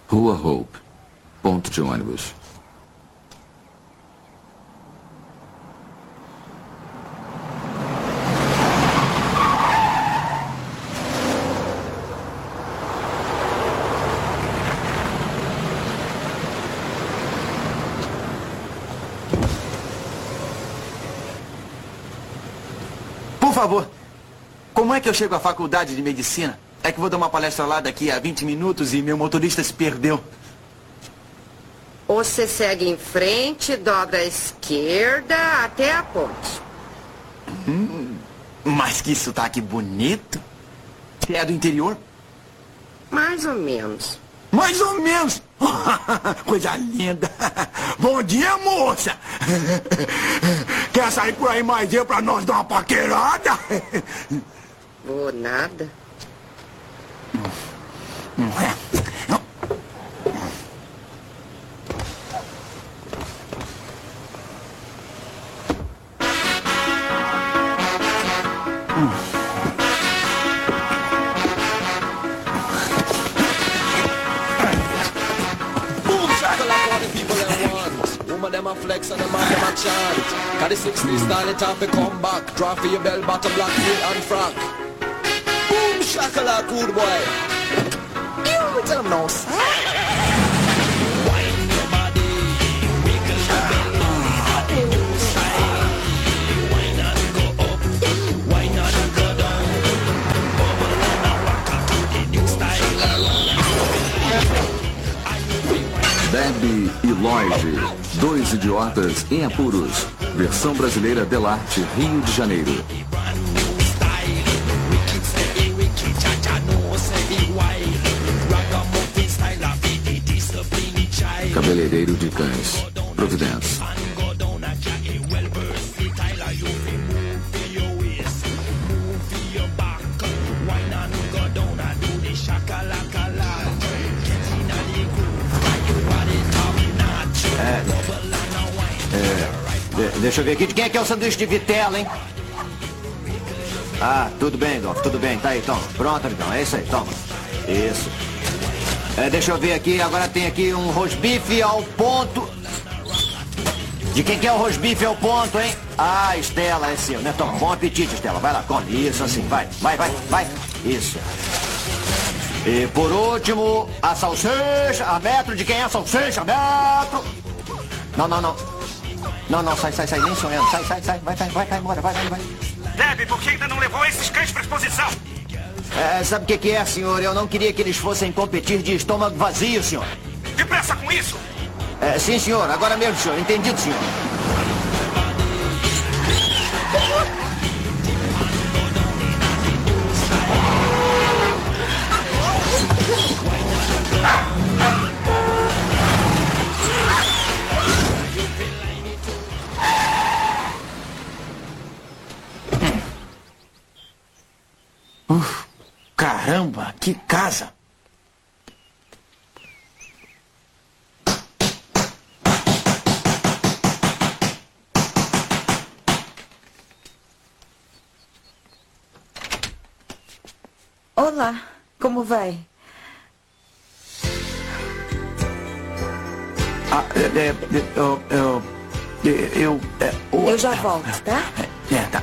Rua Hope. Ponto de ônibus. Por favor, como é que eu chego à faculdade de medicina? É que vou dar uma palestra lá daqui a 20 minutos e meu motorista se perdeu. Você segue em frente, dobra à esquerda até a ponte. Mas que sotaque bonito. Você é do interior? Mais ou menos. Mais ou menos. Coisa linda. Bom dia, moça. Quer sair por aí mais dia pra nós dar uma paquerada? Vou nada. Them a flex and them a chant. Got the 60s style, it have to come back. Draw for your bell bottom, black heel and frack. Boom, shakalaka, good boy. You tell them no, sir. Wind your body, wiggle your belly. New style. Wine and go up, wine and go down. Bubble and a rock to the new style. Debbie e Lloyd. Dois idiotas em apuros. Versão brasileira Delarte, Rio de Janeiro. Cabeleireiro de cães. Providence. Deixa eu ver aqui. De quem é que é o sanduíche de vitela, hein? Ah, tudo bem, Golf, tudo bem. Tá aí, toma. Pronto, então. É isso aí, toma. Isso. Deixa eu ver aqui. Agora tem aqui um rosbife ao ponto. De quem que é o rosbife ao ponto, hein? Ah, Estela, é seu, né? Toma, bom apetite, Estela. Vai lá, come. Isso, assim, vai. Vai. Isso. E por último, a salsicha. A metro. De quem é a salsicha? A metro. Não, sai, nem sonhando. Sai, vai embora, vai. Debbie, por que ainda não levou esses cães pra exposição? Sabe o que é, senhor? Eu não queria que eles fossem competir de estômago vazio, senhor. Depressa com isso! Sim, senhor, agora mesmo, senhor. Entendido, senhor. Caramba, que casa! Olá, como vai? Eu já volto, tá? Tá.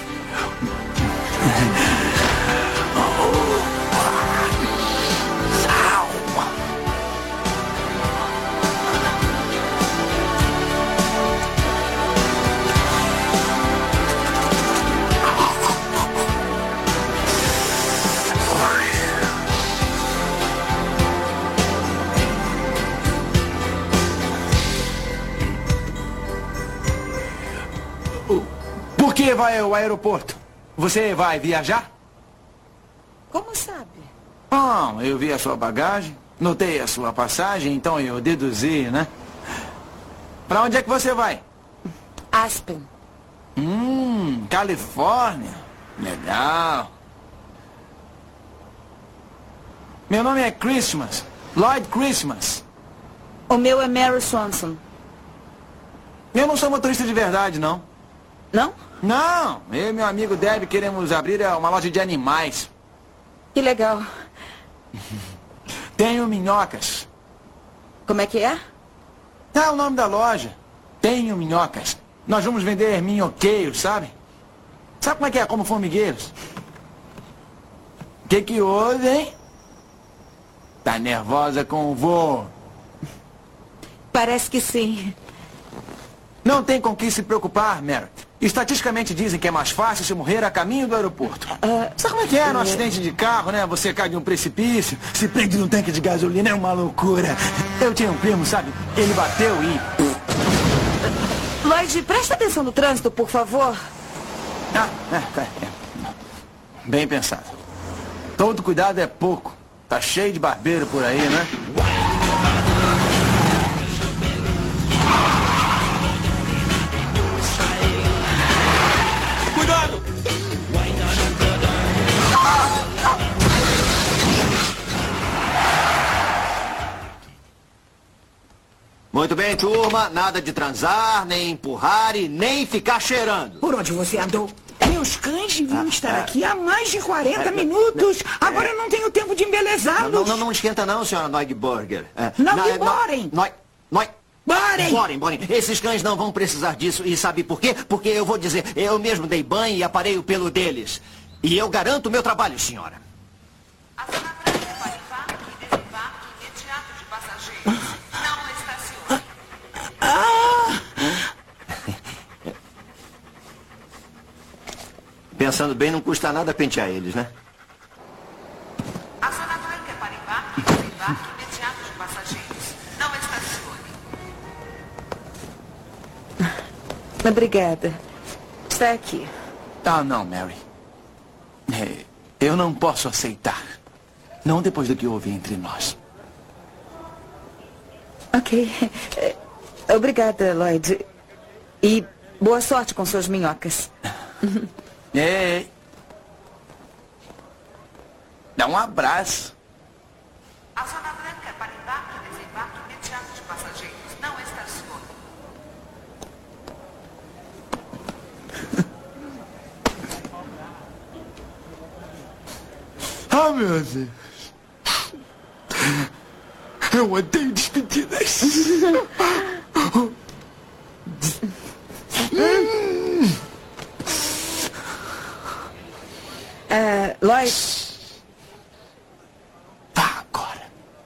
Por que vai ao aeroporto? Você vai viajar? Como sabe? Eu vi a sua bagagem, notei a sua passagem, então eu deduzi, né? Pra onde é que você vai? Aspen. Califórnia. Legal. Meu nome é Christmas. Lloyd Christmas. O meu é Mary Swanson. Eu não sou motorista de verdade, não. Não? Não. Eu e meu amigo Deb queremos abrir uma loja de animais. Que legal. Tenho minhocas. Como é que é? É o nome da loja. Tenho minhocas. Nós vamos vender minhoqueiros, sabe? Sabe como é que é, como formigueiros? O que houve, hein? Tá nervosa com o voo? Parece que sim. Não tem com que se preocupar, Merritt. Estatisticamente dizem que é mais fácil se morrer a caminho do aeroporto. Sabe como é que é no acidente de carro, né? Você cai de um precipício, se prende num tanque de gasolina, é uma loucura. Eu tinha um primo, sabe? Ele bateu e... Lloyd, presta atenção no trânsito, por favor. Bem pensado. Todo cuidado é pouco. Tá cheio de barbeiro por aí, né? Cuidado! Muito bem, turma. Nada de transar, nem empurrar e nem ficar cheirando. Por onde você andou? Meus cães deviam estar aqui há mais de 40 minutos. Agora eu não tenho tempo de embelezá-los. Não esquenta não, senhora Neugebürger. Neugebürger. Boren. Esses cães não vão precisar disso. E sabe por quê? Porque eu vou dizer, eu mesmo dei banho e aparei o pelo deles. E eu garanto o meu trabalho, senhora. A zona branca para embarque e desembarque imediato de passageiros. Não estacione. Pensando bem, não custa nada pentear eles, né? A zona branca para embarque e desembarque imediato de passageiros. Não estacione. Obrigada. Está aqui. Não, Mary. Eu não posso aceitar. Não depois do que houve entre nós. Ok. Obrigada, Lloyd. E boa sorte com suas minhocas. Ei. Dá um abraço. A zona branca para embarque e desembarque imediato de passageiros. Não estacione. Meu Deus. Eu odeio despedidas. Lloyd. Vá agora.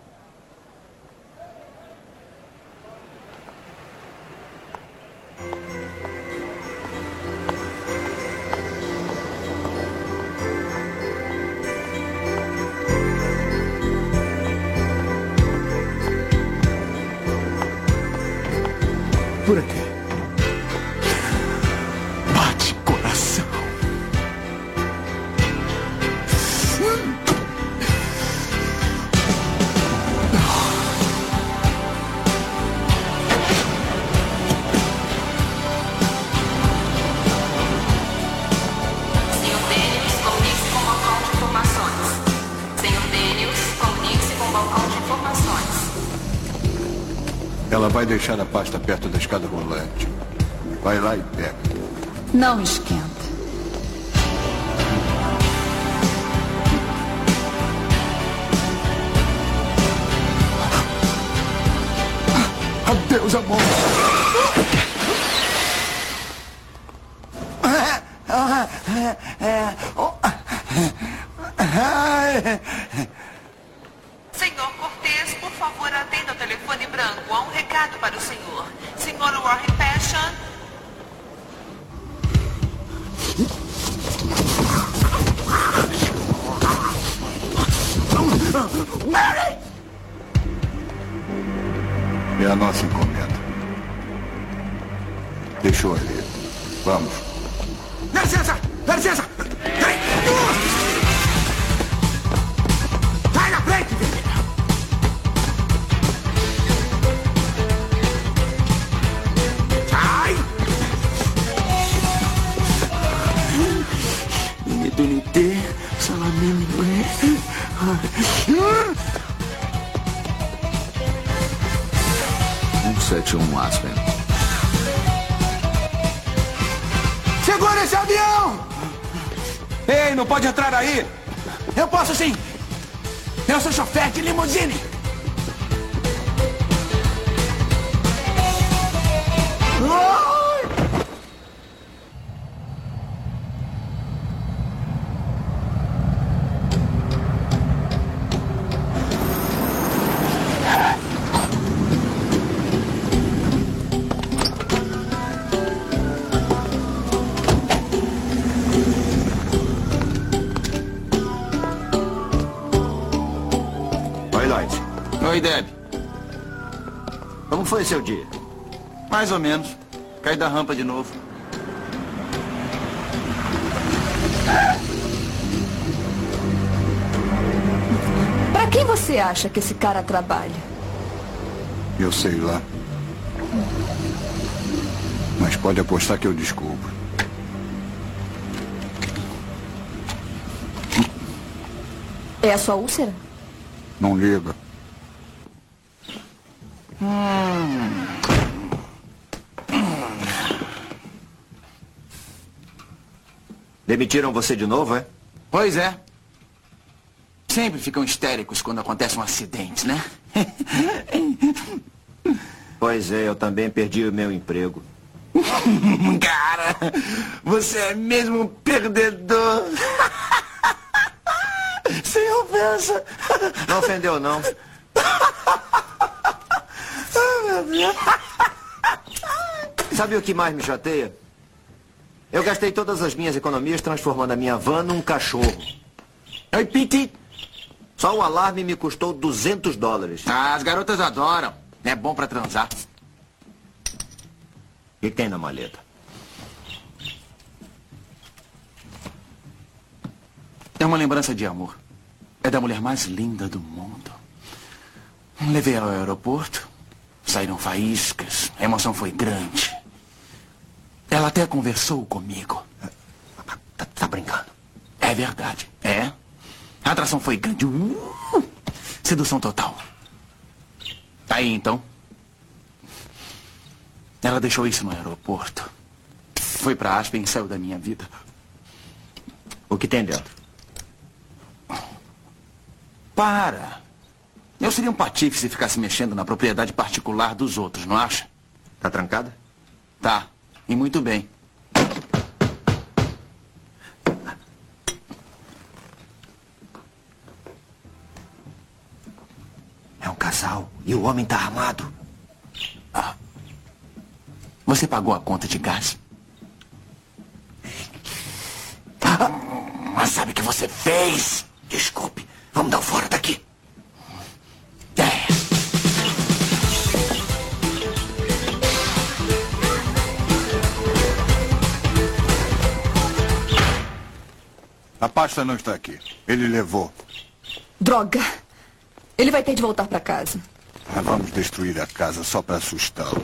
Por aqui. Bate coração. Senhor Daniels, comunique-se com o balcão de informações. Senhor Daniels, comunique-se com o balcão de informações. Ela vai deixar a pasta perto da escada rolante. Vai lá e pega. Não esquenta. Adeus, amor. Senhor Cortez, por favor, atenda o telefone branco. Há um recado para o senhor. Senhor Warren Passion. Mary! É a nossa encomenda. Deixou ali. Vamos. Dá licença! Dá licença! Vai na frente, filha! Sai! Unité, salamine, 171 Aspen. Segura esse avião! Ei, não pode entrar aí! Eu posso sim! Eu sou chofer de limusine! Oi, Lloyd. Oi, Deb. Como foi seu dia? Mais ou menos. Caí da rampa de novo. Pra quem você acha que esse cara trabalha? Eu sei lá. Mas pode apostar que eu descubro. É a sua úlcera? Não liga. Demitiram você de novo, é? Pois é. Sempre ficam histéricos quando acontece um acidente, né? Pois é, eu também perdi o meu emprego. Cara, você é mesmo um perdedor. Sem ofensa. Não ofendeu, não. Sabe o que mais me chateia? Eu gastei todas as minhas economias transformando a minha van num cachorro. Oi, Pete. Só o alarme me custou $200. Ah, as garotas adoram. É bom pra transar. O que tem na maleta? É uma lembrança de amor. É da mulher mais linda do mundo. Levei ela ao aeroporto. Saíram faíscas. A emoção foi grande. Ela até conversou comigo. Tá brincando? É verdade. É. A atração foi grande. Sedução total. Tá aí, então. Ela deixou isso no aeroporto. Foi pra Aspen e saiu da minha vida. O que tem dentro? Para. Eu seria um patife se ficasse mexendo na propriedade particular dos outros, não acha? Tá trancada? Tá. E muito bem. É um casal e o homem tá armado. Ah. Você pagou a conta de gás? Mas sabe o que você fez? Desculpe. Vamos dar um fora daqui. A pasta não está aqui. Ele levou. Droga! Ele vai ter de voltar pra casa. Vamos destruir a casa só para assustá-lo.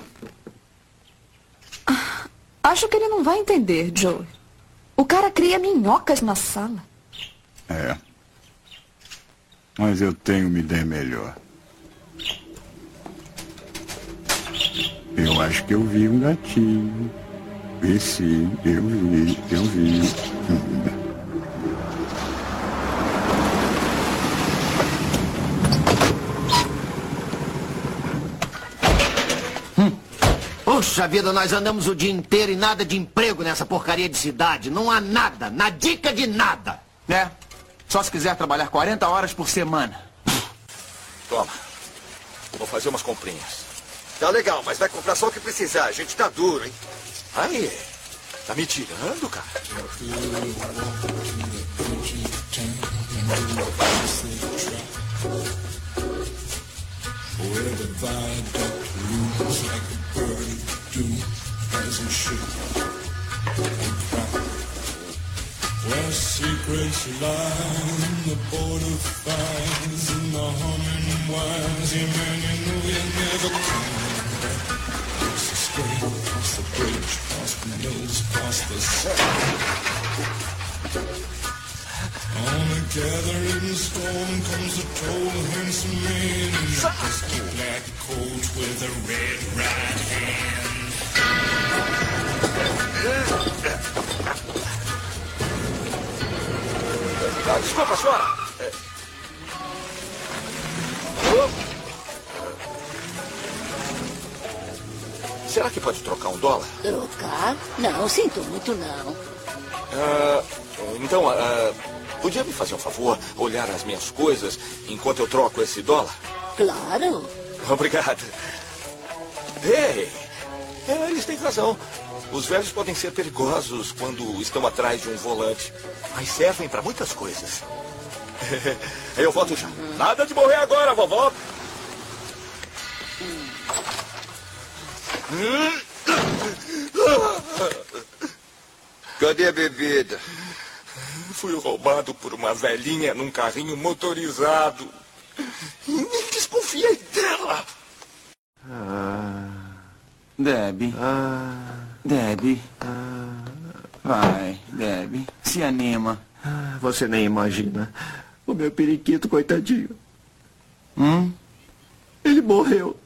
Acho que ele não vai entender, Joe. O cara cria minhocas na sala. É. Mas eu tenho uma ideia melhor. Eu acho que eu vi um gatinho. E sim, eu vi. Puxa vida, nós andamos o dia inteiro e nada de emprego nessa porcaria de cidade. Não há nada, na dica de nada. É, só se quiser trabalhar 40 horas por semana. Toma, vou fazer umas comprinhas. Tá legal, mas vai comprar só o que precisar. A gente tá duro, hein? Aí, tá me tirando, cara? Where secrets lie in the border fires and the humming wires. Yeah, man, you know you never can. Across the street, across the bridge, across the mills, across the sea. On a gathering storm comes a tall, handsome man in a dusty black coat with a red right hand. Desculpa, senhora. será que pode trocar $1? Trocar? Não, sinto muito não. Então, podia me fazer um favor? Olhar as minhas coisas enquanto eu troco esse $? Claro. Obrigado. Ei, eles têm razão. Os velhos podem ser perigosos quando estão atrás de um volante, mas servem para muitas coisas. Eu volto já. Nada de morrer agora, vovó. Cadê a bebida? Fui roubado por uma velhinha num carrinho motorizado. Nem desconfiei dela. Debbie. Debbie. Vai, Debbie. Se anima. Você nem imagina. O meu periquito, coitadinho. Ele morreu.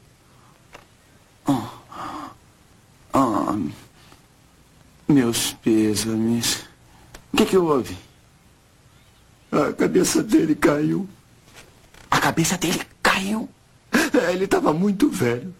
Meus pêsames. O que houve? A cabeça dele caiu. A cabeça dele caiu? Ele estava muito velho.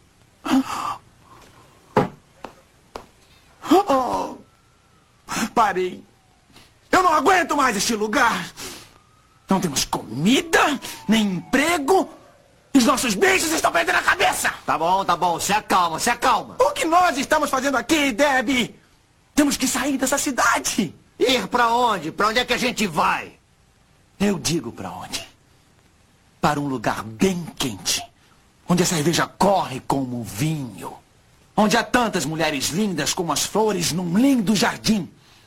Parei. Eu não aguento mais este lugar. Não temos comida, nem emprego. Os nossos bichos estão perdendo a cabeça. Tá bom. Se acalma, se acalma. O que nós estamos fazendo aqui, Debbie? Temos que sair dessa cidade. Ir pra onde? Pra onde é que a gente vai? Eu digo pra onde. Para um lugar bem quente. Onde a cerveja corre como vinho. Onde há tantas mulheres lindas como as flores num lindo jardim.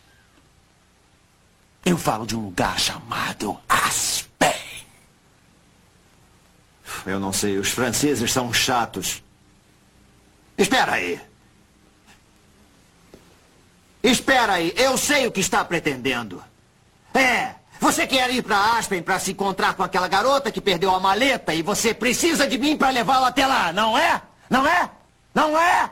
Eu falo de um lugar chamado Aspen. Eu não sei, os franceses são chatos. Espera aí. Eu sei o que está pretendendo. Você quer ir para Aspen para se encontrar com aquela garota que perdeu a maleta e você precisa de mim para levá-la até lá, não é? Não é? Não é?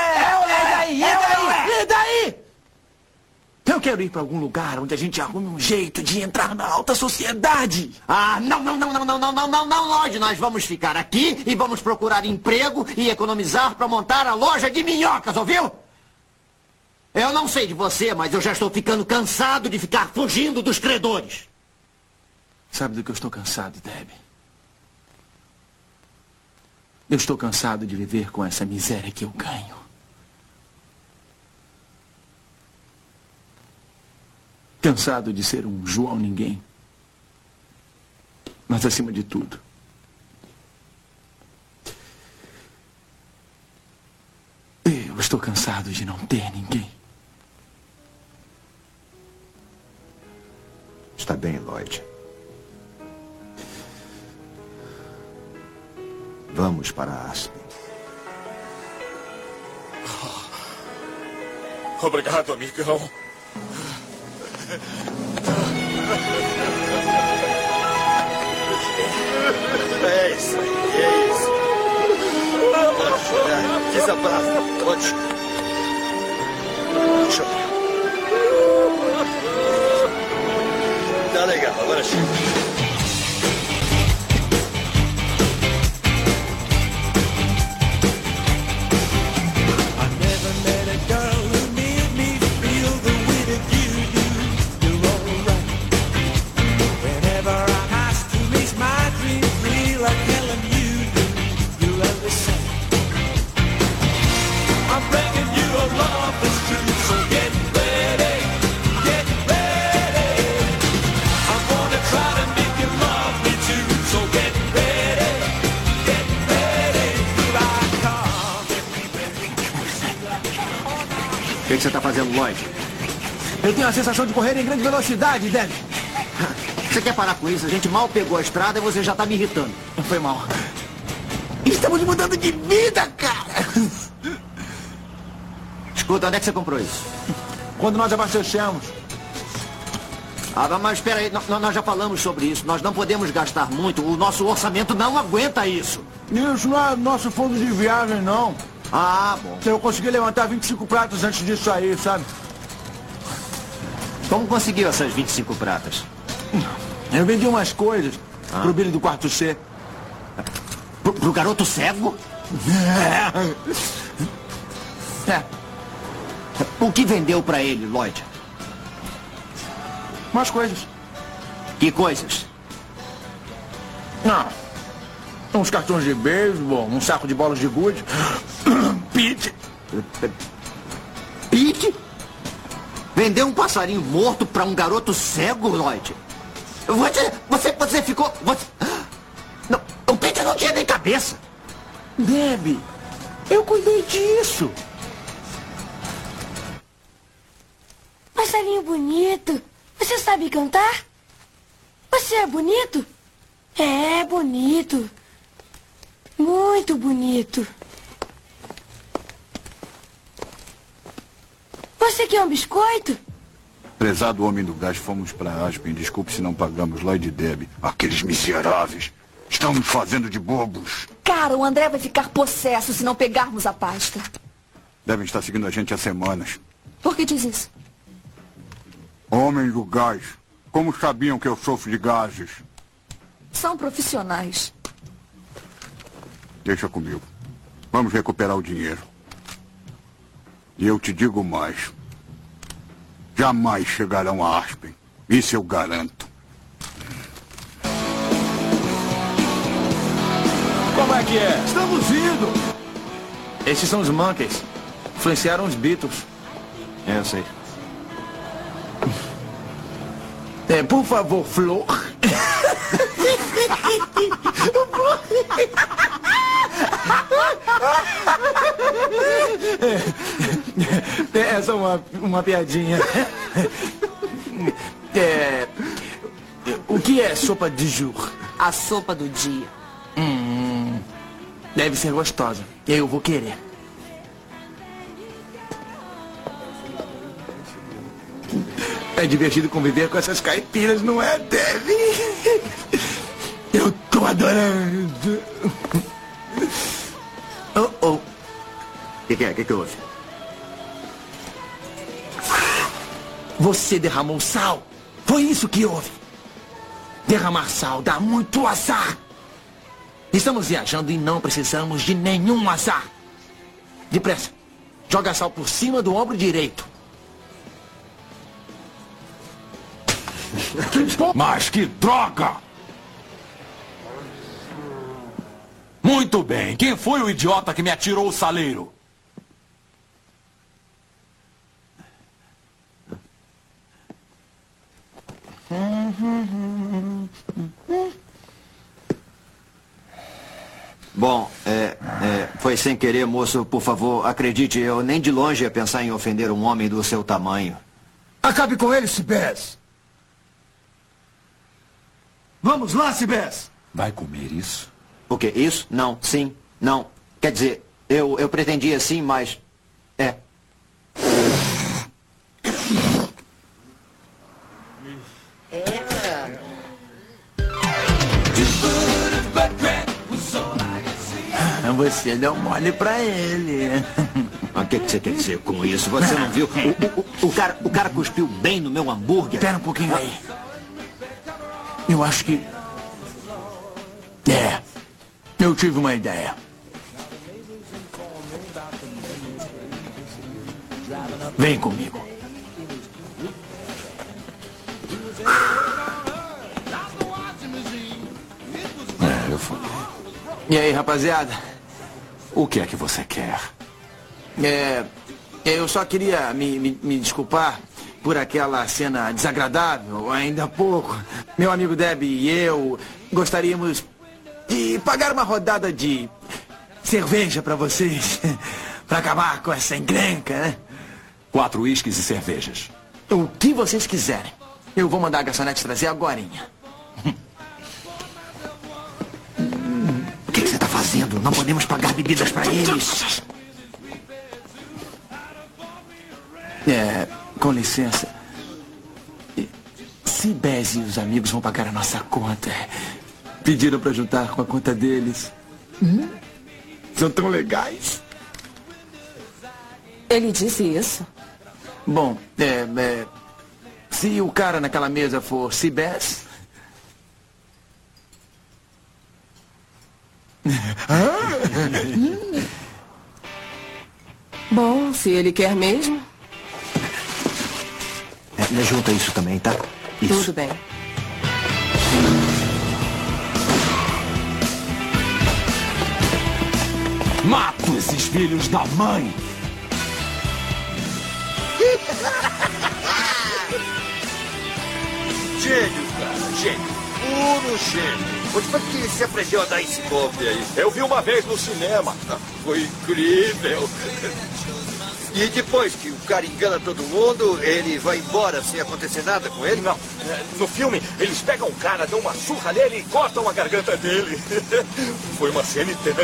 E daí? Eu quero ir para algum lugar onde a gente arrume um jeito de entrar na alta sociedade. Não, Lloyd. Nós vamos ficar aqui e vamos procurar emprego e economizar para montar a loja de minhocas, ouviu? Eu não sei de você, mas eu já estou ficando cansado de ficar fugindo dos credores. Sabe do que eu estou cansado, Debbie? Eu estou cansado de viver com essa miséria que eu ganho. Cansado de ser um João Ninguém. Mas acima de tudo, eu estou cansado de não ter ninguém. Está bem, Lloyd. Vamos para Aspen. Obrigado, amigão. É isso. Pode chorar. Desabafa. Pode chorar. Tá legal, agora chega. O que você está fazendo, Lloyd? Eu tenho a sensação de correr em grande velocidade, Debbie. Você quer parar com isso? A gente mal pegou a estrada e você já está me irritando. Foi mal. Estamos mudando de vida, cara. Escuta, onde é que você comprou isso? Quando nós abastecemos. Mas espera aí, nós já falamos sobre isso. Nós não podemos gastar muito. O nosso orçamento não aguenta isso. Isso não é nosso fundo de viagem, não. Bom. Eu consegui levantar 25 pratas antes disso aí, sabe? Como conseguiu essas 25 pratas? Eu vendi umas coisas pro Billy do quarto C. Pro garoto cego? É. O que vendeu pra ele, Lloyd? Umas coisas. Que coisas? Ah, uns cartões de beisebol, um saco de bolas de gude. Pete. Pete? Vendeu um passarinho morto pra um garoto cego, Lloyd? Você ficou... Não, o Pete não tinha nem cabeça. Debbie, eu cuidei disso. Passarinho bonito. Você sabe cantar? Você é bonito? É bonito. Muito bonito. Você quer um biscoito? Prezado homem do gás, fomos para Aspen. Desculpe se não pagamos Lloyd e Debbie. Aqueles miseráveis estão nos fazendo de bobos. Cara, o André vai ficar possesso se não pegarmos a pasta. Devem estar seguindo a gente há semanas. Por que diz isso? Homem do gás, como sabiam que eu sofro de gases? São profissionais. Deixa comigo. Vamos recuperar o dinheiro. E eu te digo mais. Jamais chegarão a Aspen. Isso eu garanto. Como é que é? Estamos indo. Esses são os Monkeys. Influenciaram os Beatles. Eu sei. Por favor, Flor. É só uma piadinha. O que é sopa de jour? A sopa do dia. Deve ser gostosa. Eu vou querer. É divertido conviver com essas caipiras, não é, Debbie? Eu tô adorando. O que é? O que houve? Você derramou sal. Foi isso que houve. Derramar sal dá muito azar. Estamos viajando e não precisamos de nenhum azar. Depressa. Joga sal por cima do ombro direito. Mas que droga! Muito bem. Quem foi o idiota que me atirou o saleiro? Bom, foi sem querer, moço. Por favor, acredite, eu nem de longe ia pensar em ofender um homem do seu tamanho. Acabe com ele, Cibés. Vamos lá, Cibés. Vai comer isso? O quê? Isso? Não, sim, não. Quer dizer, eu pretendia sim, mas... Você deu mole pra ele. O que você quer dizer com isso? Você não viu? O cara cuspiu bem no meu hambúrguer. Espera um pouquinho aí. Eu acho que... eu tive uma ideia. Vem comigo. Eu fui. E aí, rapaziada? O que é que você quer? Eu só queria me desculpar por aquela cena desagradável, ainda há pouco. Meu amigo Debbie e eu gostaríamos de pagar uma rodada de cerveja pra vocês. Pra acabar com essa encrenca, né? 4 uísques e cervejas. O que vocês quiserem. Eu vou mandar a garçonete trazer agorinha. O que você está fazendo? Não podemos pagar bebidas para eles. Com licença. Cibés e os amigos vão pagar a nossa conta. Pediram para juntar com a conta deles. São tão legais. Ele disse isso? Bom, se o cara naquela mesa for Cibés... Bom, se ele quer mesmo. Me junta isso também, tá? Isso. Tudo bem. Mato esses filhos da mãe! Gênio, cara, gênio. Puro gênio. Onde foi que você aprendeu a dar esse golpe aí? Eu vi uma vez no cinema. Foi incrível. E depois que o cara engana todo mundo, ele vai embora sem acontecer nada com ele? Não. No filme, eles pegam o cara, dão uma surra nele e cortam a garganta dele. Foi uma cena e tanto.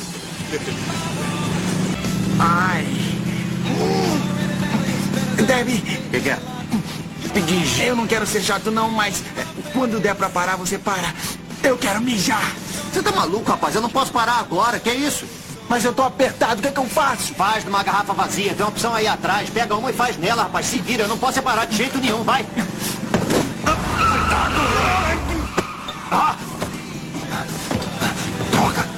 Ai. Debbie. O que é? Diz, eu não quero ser chato não, mas quando der pra parar, você para. Eu quero mijar. Você tá maluco, rapaz? Eu não posso parar agora. Que é isso? Mas eu tô apertado, o que é que eu faço? Faz numa garrafa vazia, tem uma opção aí atrás. Pega uma e faz nela, rapaz. Se vira, eu não posso separar de jeito nenhum, vai. Droga.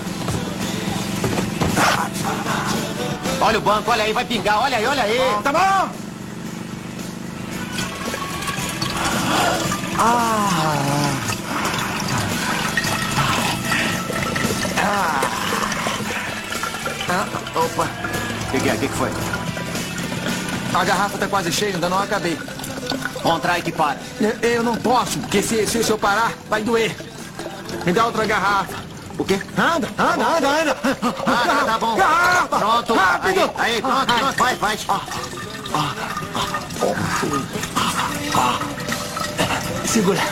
Olha o banco, olha aí, vai pingar, olha aí, olha aí. Tá bom. Opa. O que é? O que foi? A garrafa tá quase cheia, ainda não acabei. Contrai que para. Eu não posso, porque se eu parar, vai doer. Me dá outra garrafa. O quê? Anda. Tá bom. Garrafa. Pronto. Rápido. Aí, pronto. Vai. Segura.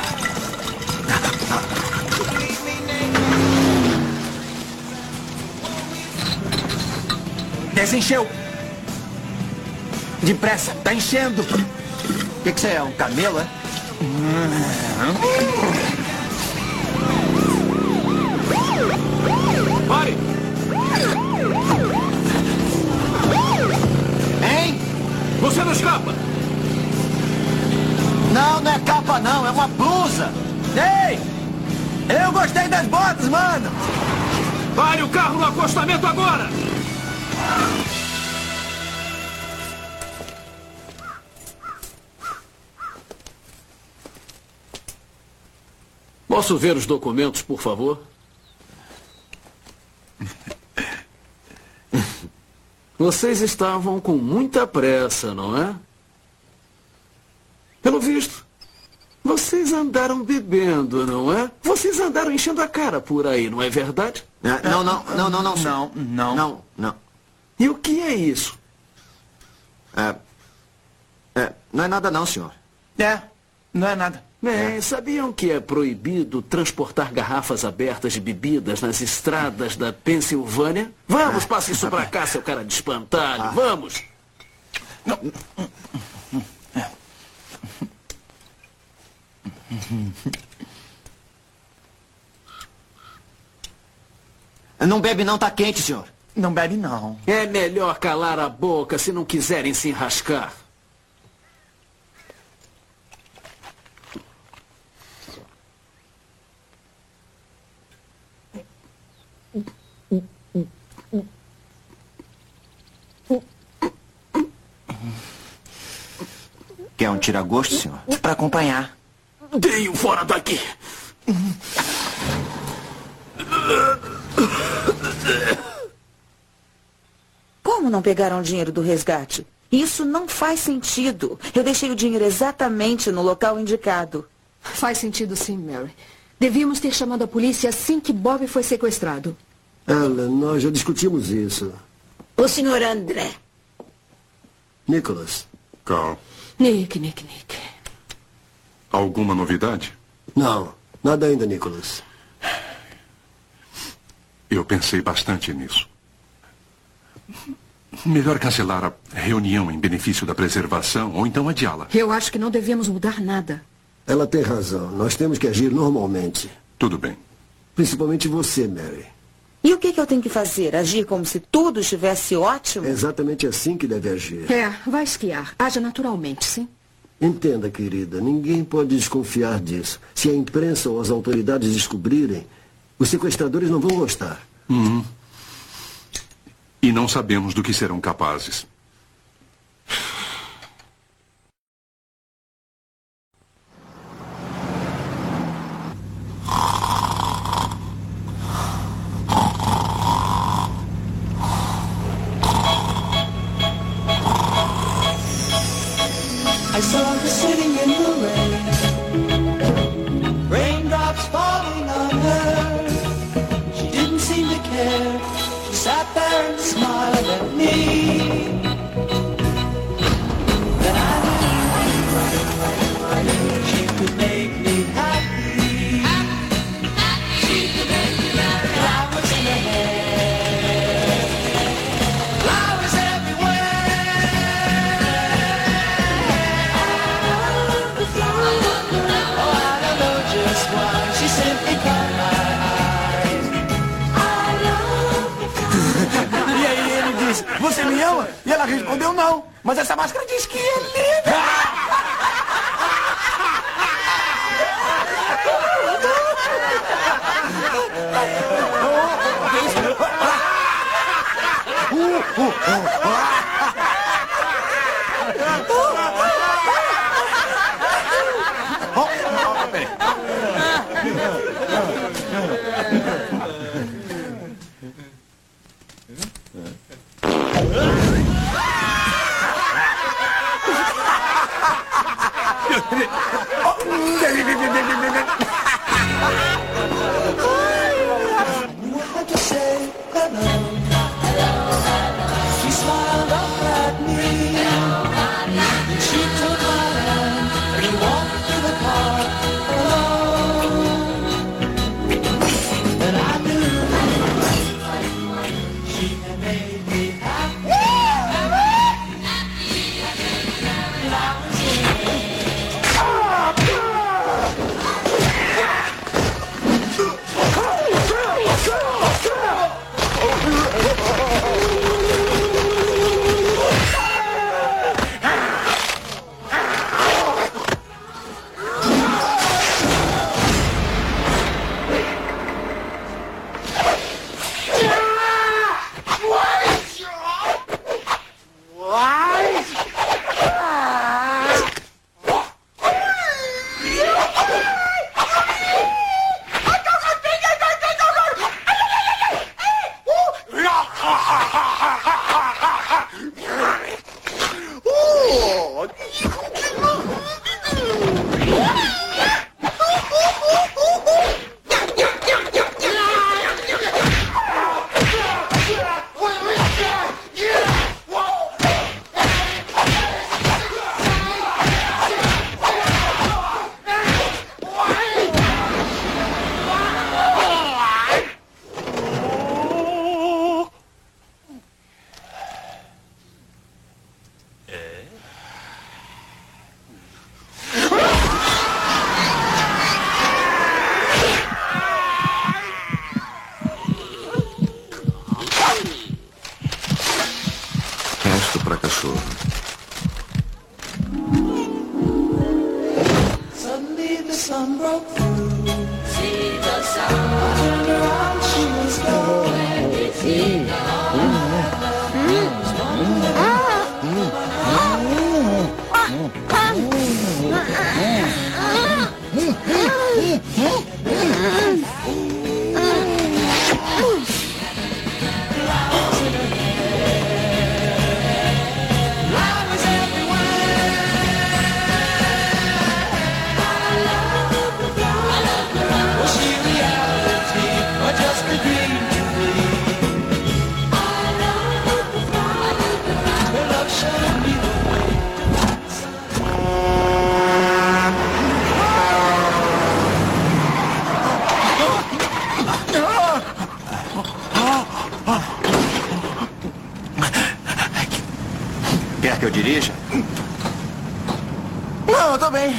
Desencheu. Depressa, tá enchendo. O que você é? Um camelo, é? Pare! Hein? Você não escapa! Não é capa não, é uma blusa! Ei! Eu gostei das botas, mano! Pare o carro no acostamento agora! Posso ver os documentos, por favor? Vocês estavam com muita pressa, não é? Pelo visto, vocês andaram bebendo, não é? Vocês andaram enchendo a cara por aí, não é verdade? Não. E o que é isso? Não é nada não, senhor. Não é nada. Sabiam que é proibido transportar garrafas abertas de bebidas nas estradas da Pensilvânia? Vamos, passe isso pra cá, seu cara de espantalho. Vamos! Não bebe não, tá quente, senhor. Não bebe não. É melhor calar a boca se não quiserem se enrascar. Quer um tira-gosto, senhor? Pra acompanhar. Dei-o fora daqui. Como não pegaram o dinheiro do resgate? Isso não faz sentido. Eu deixei o dinheiro exatamente no local indicado. Faz sentido sim, Mary. Devíamos ter chamado a polícia assim que Bob foi sequestrado. Ellen, nós já discutimos isso. O senhor André. Nicholas. Carl. Nick. Alguma novidade? Não, nada ainda, Nicholas. Eu pensei bastante nisso. Melhor cancelar a reunião em benefício da preservação ou então adiá-la. Eu acho que não devemos mudar nada. Ela tem razão. Nós temos que agir normalmente. Tudo bem. Principalmente você, Mary. E o que eu tenho que fazer? Agir como se tudo estivesse ótimo? É exatamente assim que deve agir. Vai esquiar. Haja naturalmente, sim. Entenda, querida, ninguém pode desconfiar disso. Se a imprensa ou as autoridades descobrirem, os sequestradores não vão gostar. E não sabemos do que serão capazes. I saw her sitting in the rain, raindrops falling on her. She didn't seem to care. She sat there and smiled at me. Then I knew she could make me happy. She could make me happy. Flowers in her hair, flowers everywhere. E aí ele disse, você me ama? E ela respondeu não, mas essa máscara diz que é linda. What to say hello? She smiled up at me. She took my hand and we walked through the park alone. And I knew she had made me happy. Resto para cachorro. Suddenly the sun broke through. See the sun. I turned around, she was gone. Quer que eu dirija? Não, eu tô bem.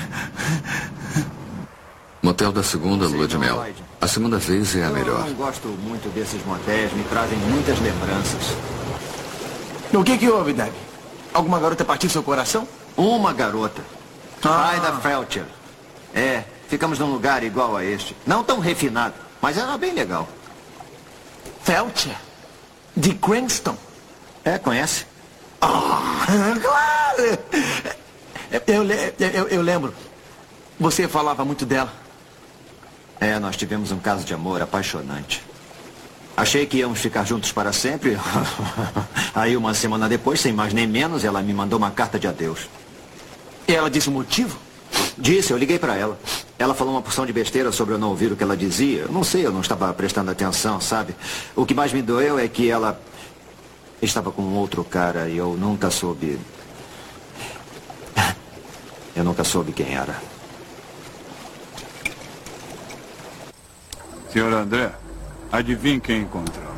Motel da segunda lua de mel. A segunda vez é a melhor. Eu não gosto muito desses motéis, me trazem muitas lembranças. O que houve, Debbie? Alguma garota partiu seu coração? Uma garota. Ida Felcher. É, ficamos num lugar igual a este. Não tão refinado, mas era bem legal. Felcher? De Cranston? É, conhece? Claro! Eu lembro. Você falava muito dela. É, nós tivemos um caso de amor apaixonante. Achei que íamos ficar juntos para sempre. Aí, uma semana depois, sem mais nem menos, ela me mandou uma carta de adeus. E ela disse o motivo? Disse, eu liguei para ela. Ela falou uma porção de besteira sobre eu não ouvir o que ela dizia. Eu não sei, eu não estava prestando atenção, sabe? O que mais me doeu é que ela estava com outro cara e eu nunca soube... Eu nunca soube quem era. Senhor André, adivinhe quem encontramos.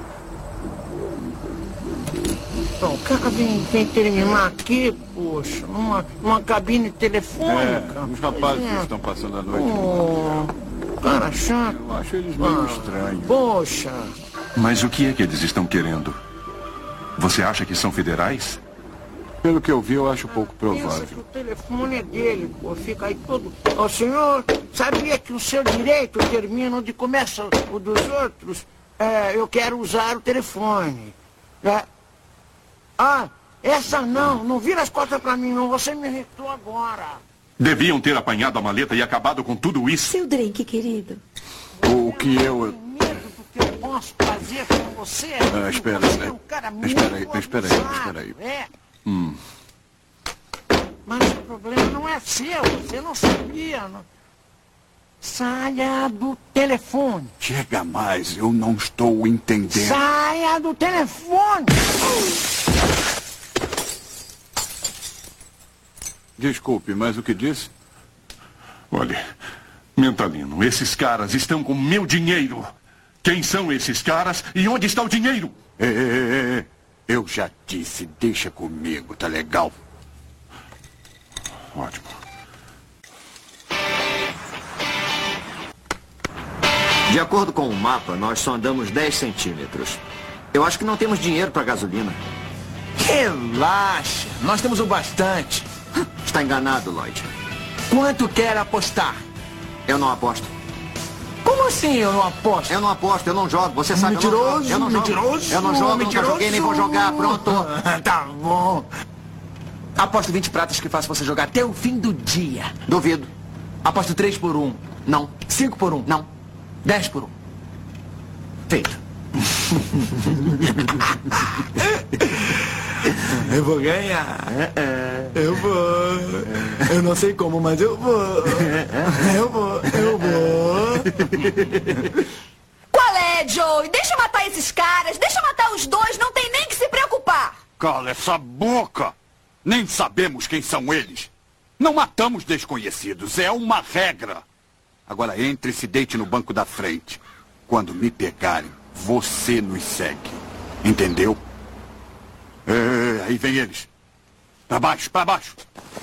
O cara vem terminar aqui, poxa, uma cabine telefônica. Os rapazes que estão passando a noite. Cara chato. Eu acho eles meio estranhos. Poxa. Mas o que é que eles estão querendo? Você acha que são federais? Pelo que eu vi, eu acho pouco provável. Pensa que o telefone é dele, pô, fica aí todo... O senhor sabia que o seu direito termina onde começa o dos outros? Eu quero usar o telefone. Essa não vira as costas pra mim não, você me irritou agora. Deviam ter apanhado a maleta e acabado com tudo isso. Seu drink, querido. O que eu... Eu posso fazer com você? Espera aí. Mas o problema não é seu, você não sabia. Não. Saia do telefone. Chega mais, eu não estou entendendo. Saia do telefone. Desculpe, mas o que disse? Olha, Mentalino, esses caras estão com meu dinheiro. Quem são esses caras e onde está o dinheiro? Eu já disse, deixa comigo, tá legal? Ótimo. De acordo com o mapa, nós só andamos 10 centímetros. Eu acho que não temos dinheiro para gasolina. Relaxa, nós temos o bastante. Está enganado, Lloyd. Quanto quer apostar? Eu não aposto. Como assim eu não aposto? Eu não aposto, eu não jogo. Você sabe que mentiroso, eu não jogo. mentiroso, Eu não jogo, mentiroso. nunca joguei, nem vou jogar. Pronto. Tá bom. Aposto 20 pratas que faço você jogar até o fim do dia. Duvido. Aposto 3 por 1. Não. 5 por 1. Não. 10 por 1. Feito. Eu vou ganhar. Eu vou. Eu não sei como, mas eu vou. Eu vou. Qual é, Joey? Deixa eu matar esses caras. Deixa eu matar os dois. Não tem nem que se preocupar. Cala essa boca. Nem sabemos quem são eles. Não matamos desconhecidos. É uma regra. Agora entre e se deite no banco da frente. Quando me pegarem, você nos segue. Entendeu? Aí vem eles. Para baixo, para baixo.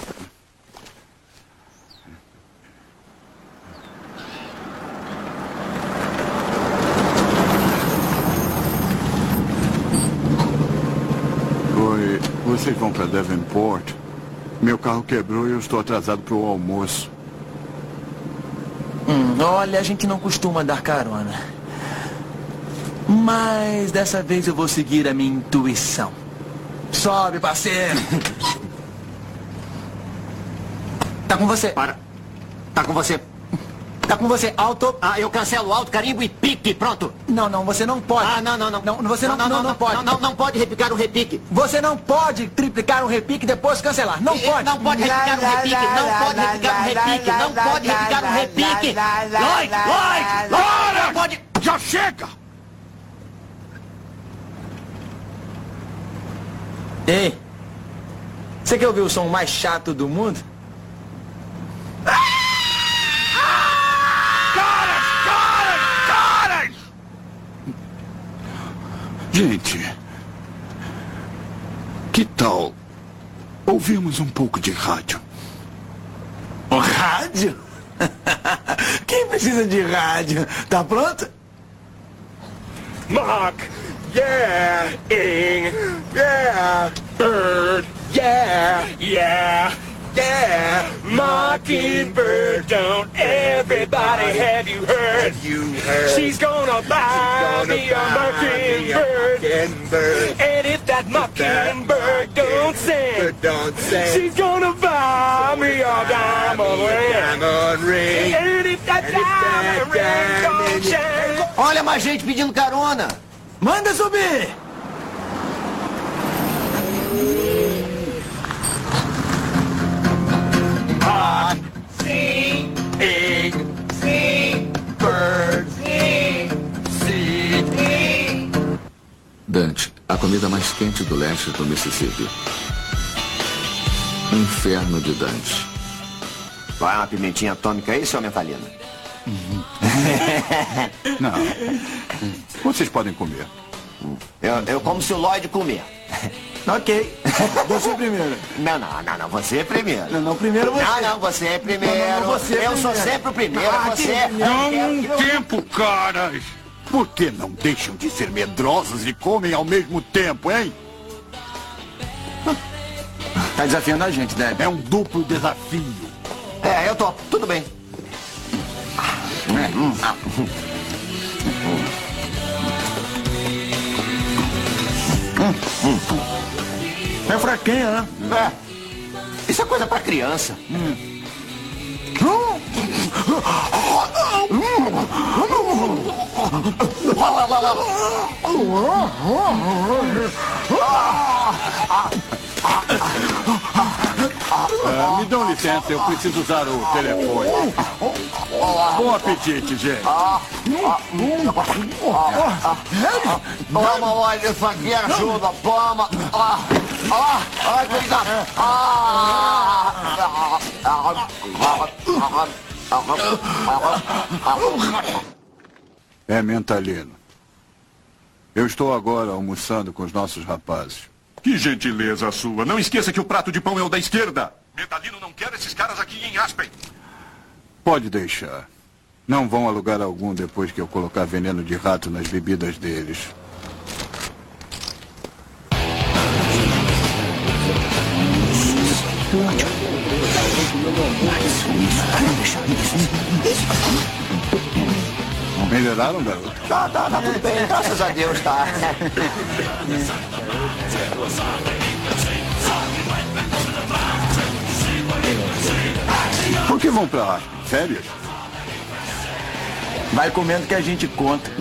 Oi, vocês vão para Davenport? Meu carro quebrou e eu estou atrasado para o almoço. Olha, a gente não costuma dar carona. Mas dessa vez eu vou seguir a minha intuição. Sobe, parceiro. Tá com você. Para. Tá com você. Tá com você. Alto. Eu cancelo alto, carimbo e pique. Pronto. Não, você não pode. Não. Você não pode. Não pode repicar o repique. Você não pode triplicar o repique e depois cancelar. Não pode. Não pode repicar o repique. Não pode repicar o repique. Não pode repicar o repique. Lloyd! Não pode. Já chega! Ei, você quer ouvir o som mais chato do mundo? Caras! Gente, que tal ouvirmos um pouco de rádio? Rádio? Quem precisa de rádio? Tá pronto? Mark! Yeah! Ing! Yeah! Bird! Yeah! Yeah! Yeah, mockingbird, don't everybody have you heard? She's gonna buy me a mockingbird. And if that mockingbird don't sing, she's gonna buy me a diamond ring. And if that diamond ring don't shine. Olha mais gente pedindo carona. Manda subir. Sing, pig, sing, bird, sing, sing. Dante, a comida mais quente do leste do Mississippi. Inferno de Dante. Vai uma pimentinha atômica aí, seu mentalino? Não. Vocês podem comer. Eu como se o Lloyd comer. Ok. Você primeiro. Não. Você primeiro. Não, primeiro você. Não, você é primeiro. Não, você eu primeiro. sou sempre o primeiro. Você. Dão um tempo, caras. Por que não deixam de ser medrosos e comem ao mesmo tempo, hein? Tá desafiando a gente, Deb. É um duplo desafio. Eu tô. Tudo bem. É fraquinha, né? Isso é coisa pra criança. Me dão licença, eu preciso usar o telefone. Bom apetite, gente. Toma, olha, isso aqui ajuda. Toma. É, mentalino. Eu estou agora almoçando com os nossos rapazes. Que gentileza sua. Não esqueça que o prato de pão é o da esquerda. Mentalino não quer esses caras aqui em Aspen. Pode deixar. Não vão a lugar algum depois que eu colocar veneno de rato nas bebidas deles. Melhoraram, garoto? Tá tudo bem, graças a Deus, tá. Por que vão pra lá? Férias? Vai comendo que a gente conta.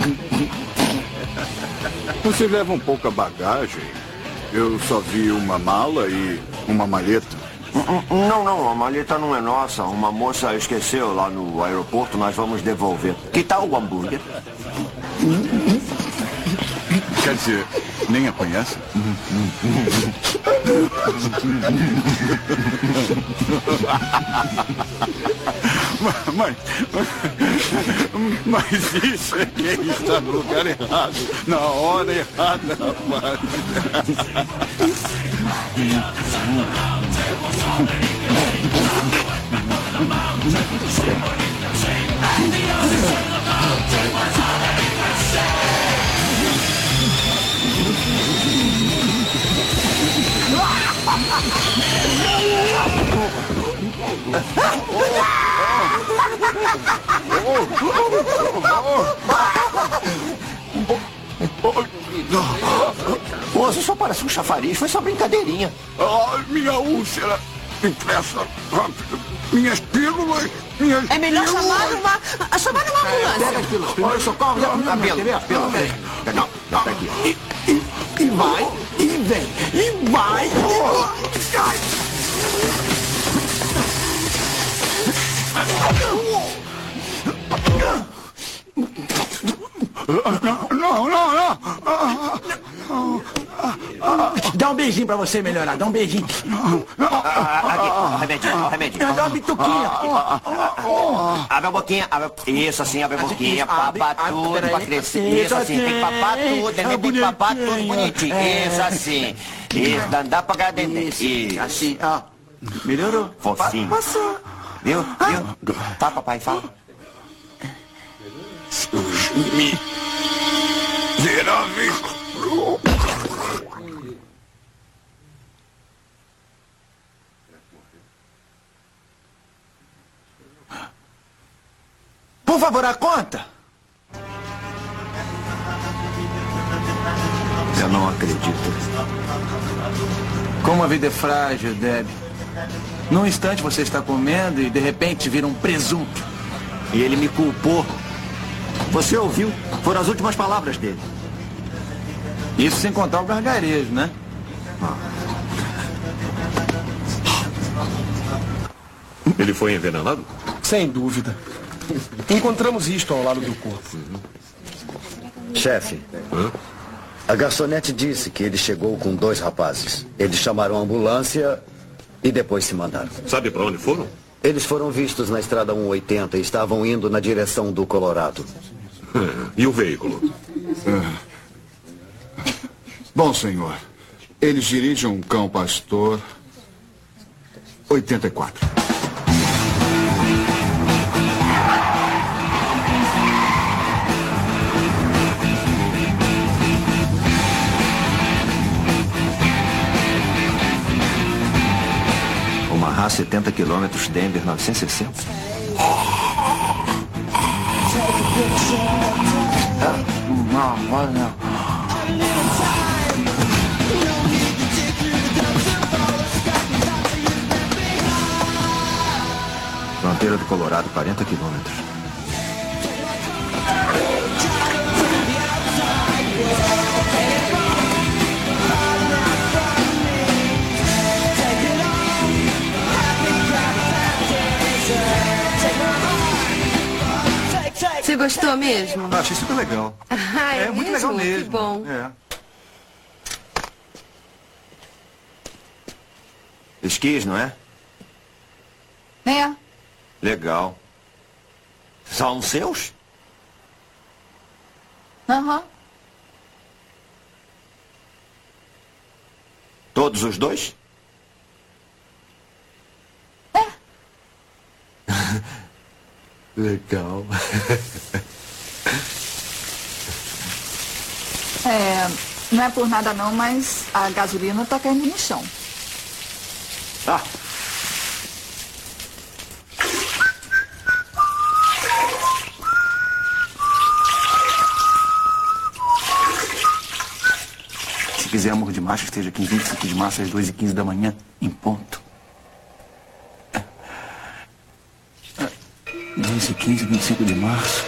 Vocês levam pouca bagagem. Eu só vi uma mala e uma maleta. Não, a maleta não é nossa. Uma moça esqueceu lá no aeroporto, nós vamos devolver. Que tal o hambúrguer? Quer dizer, nem a conhece? Mas isso é quem está no lugar errado, na hora errada, rapaz. Você só parece um chafariz, foi só brincadeirinha. Minha úlcera, impressa, rápido. Minhas pílulas, É melhor chamar uma ambulância. Pega aquilo. Primeiro socorro. Pelo. Não, tá aqui. E vai, e vem, e vai. Dá um beijinho pra você melhorar, dá um beijinho. Remedinho. Dá uma bituquinha. Abre a boquinha, isso assim, abre a boquinha, papa tudo pra crescer. Isso assim, tem que papar tudo, tem que papar tudo bonitinho. Isso assim. Isso, dá pra ganhar dentro. Isso. Assim, ó. Melhorou. Fofinho. Passou. Viu? Tá, papai, fala. Miseráveis. Por favor, a conta. Eu não acredito. Como a vida é frágil, Deb. Num instante você está comendo e de repente vira um presunto. E ele me culpou. Você ouviu? Foram as últimas palavras dele. Isso sem contar o gargarejo, né? Ele foi envenenado? Sem dúvida. Encontramos isto ao lado do corpo. Chefe, a garçonete disse que ele chegou com 2 rapazes. Eles chamaram a ambulância e depois se mandaram. Sabe para onde foram? Eles foram vistos na estrada 180 e estavam indo na direção do Colorado. E o veículo? Bom, senhor, eles dirigem um cão pastor 84. Omaha, 70 quilômetros, Denver, 960. Não. Fronteira do Colorado, 40 quilômetros. Você gostou mesmo? Achei super legal. É muito legal mesmo. Que bom. Esquis, não é? É. Legal. São seus? Aham. Todos os 2? Legal. Não é por nada não, mas a gasolina tá caindo no chão. Ah. Se quiser amor de macho, esteja aqui em 25 de março às 2h15 da manhã, em ponto. 2h15, 25 de março.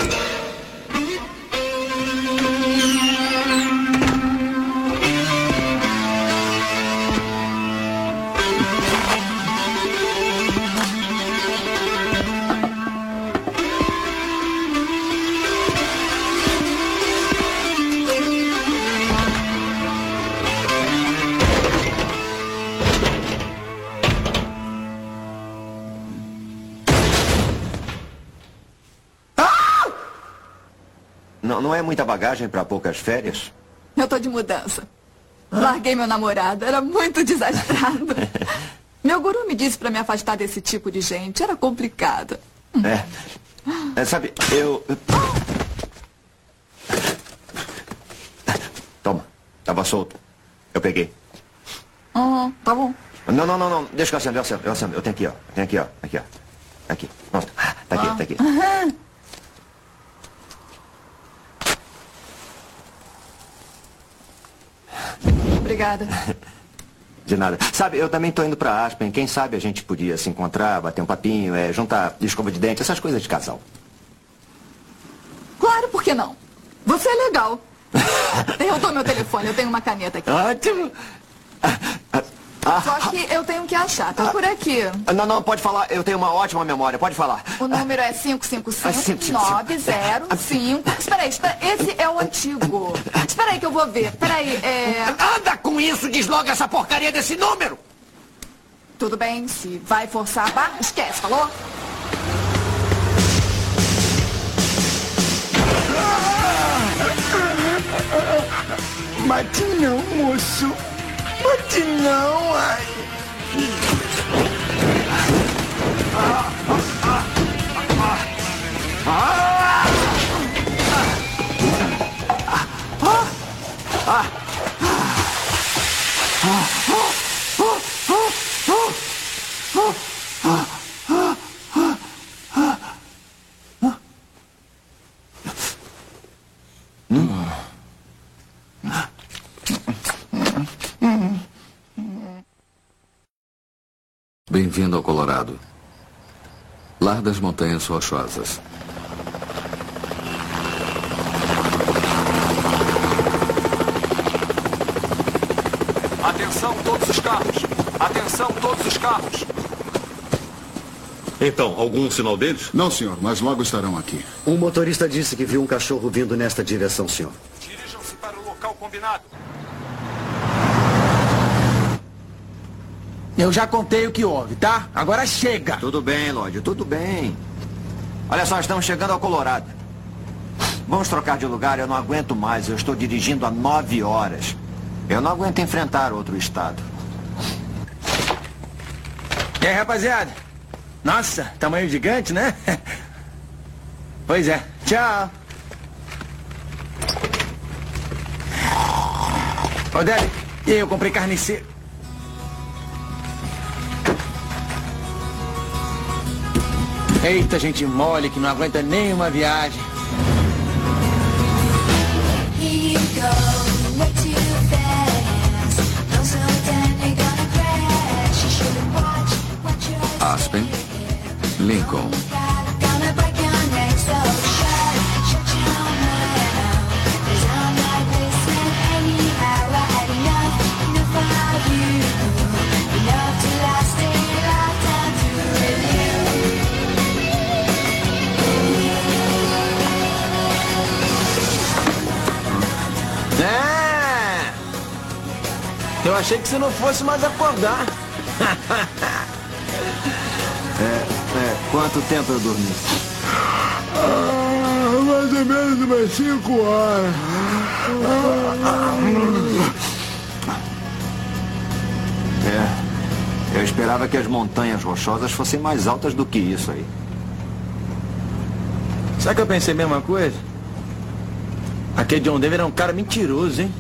Não é muita bagagem para poucas férias? Eu tô de mudança. Larguei meu namorado, era muito desastrado. Meu guru me disse pra me afastar desse tipo de gente, era complicado. Sabe, eu... Toma, tava solto. Eu peguei. Tá bom. Não, deixa que eu acendo. Eu tenho aqui, ó. Aqui, ó. Aqui, pronto. Tá aqui. Obrigada. De nada. Sabe, eu também tô indo pra Aspen. Quem sabe a gente podia se encontrar, bater um papinho, juntar escova de dente, essas coisas de casal. Claro, por que não? Você é legal. Eu dou meu telefone, eu tenho uma caneta aqui. Ótimo. Só que eu tenho que achar, tá por aqui. Não, pode falar. Eu tenho uma ótima memória, pode falar. O número é 555-905. Espera aí, esse é o antigo. Espera aí que eu vou ver. Espera aí, Anda com isso, desloga essa porcaria desse número! Tudo bem, se vai forçar a barra, esquece, falou? Bate não, moço. Bate não, ai. Bem-vindo ao Colorado. Lar das Montanhas Rochosas. Atenção, todos os carros! Atenção, todos os carros! Então, algum sinal deles? Não, senhor, mas logo estarão aqui. Um motorista disse que viu um cachorro vindo nesta direção, senhor. Dirijam-se para o local combinado. Eu já contei o que houve, tá? Agora chega! Tudo bem, Lloyd, tudo bem. Olha só, estamos chegando ao Colorado. Vamos trocar de lugar, eu não aguento mais. Eu estou dirigindo há 9 horas. Eu não aguento enfrentar outro estado. E aí, rapaziada? Nossa, tamanho gigante, né? Pois é. Tchau. Ô, Debbie, eu comprei carniceiro. Eita, gente mole que não aguenta nenhuma viagem. Aspen, Lincoln. Eu achei que você não fosse mais acordar. Quanto tempo eu dormi? Mais ou menos umas 5 horas. Eu esperava que as montanhas rochosas fossem mais altas do que isso aí. Sabe que eu pensei a mesma coisa? Aquele John Denver é um cara mentiroso, hein?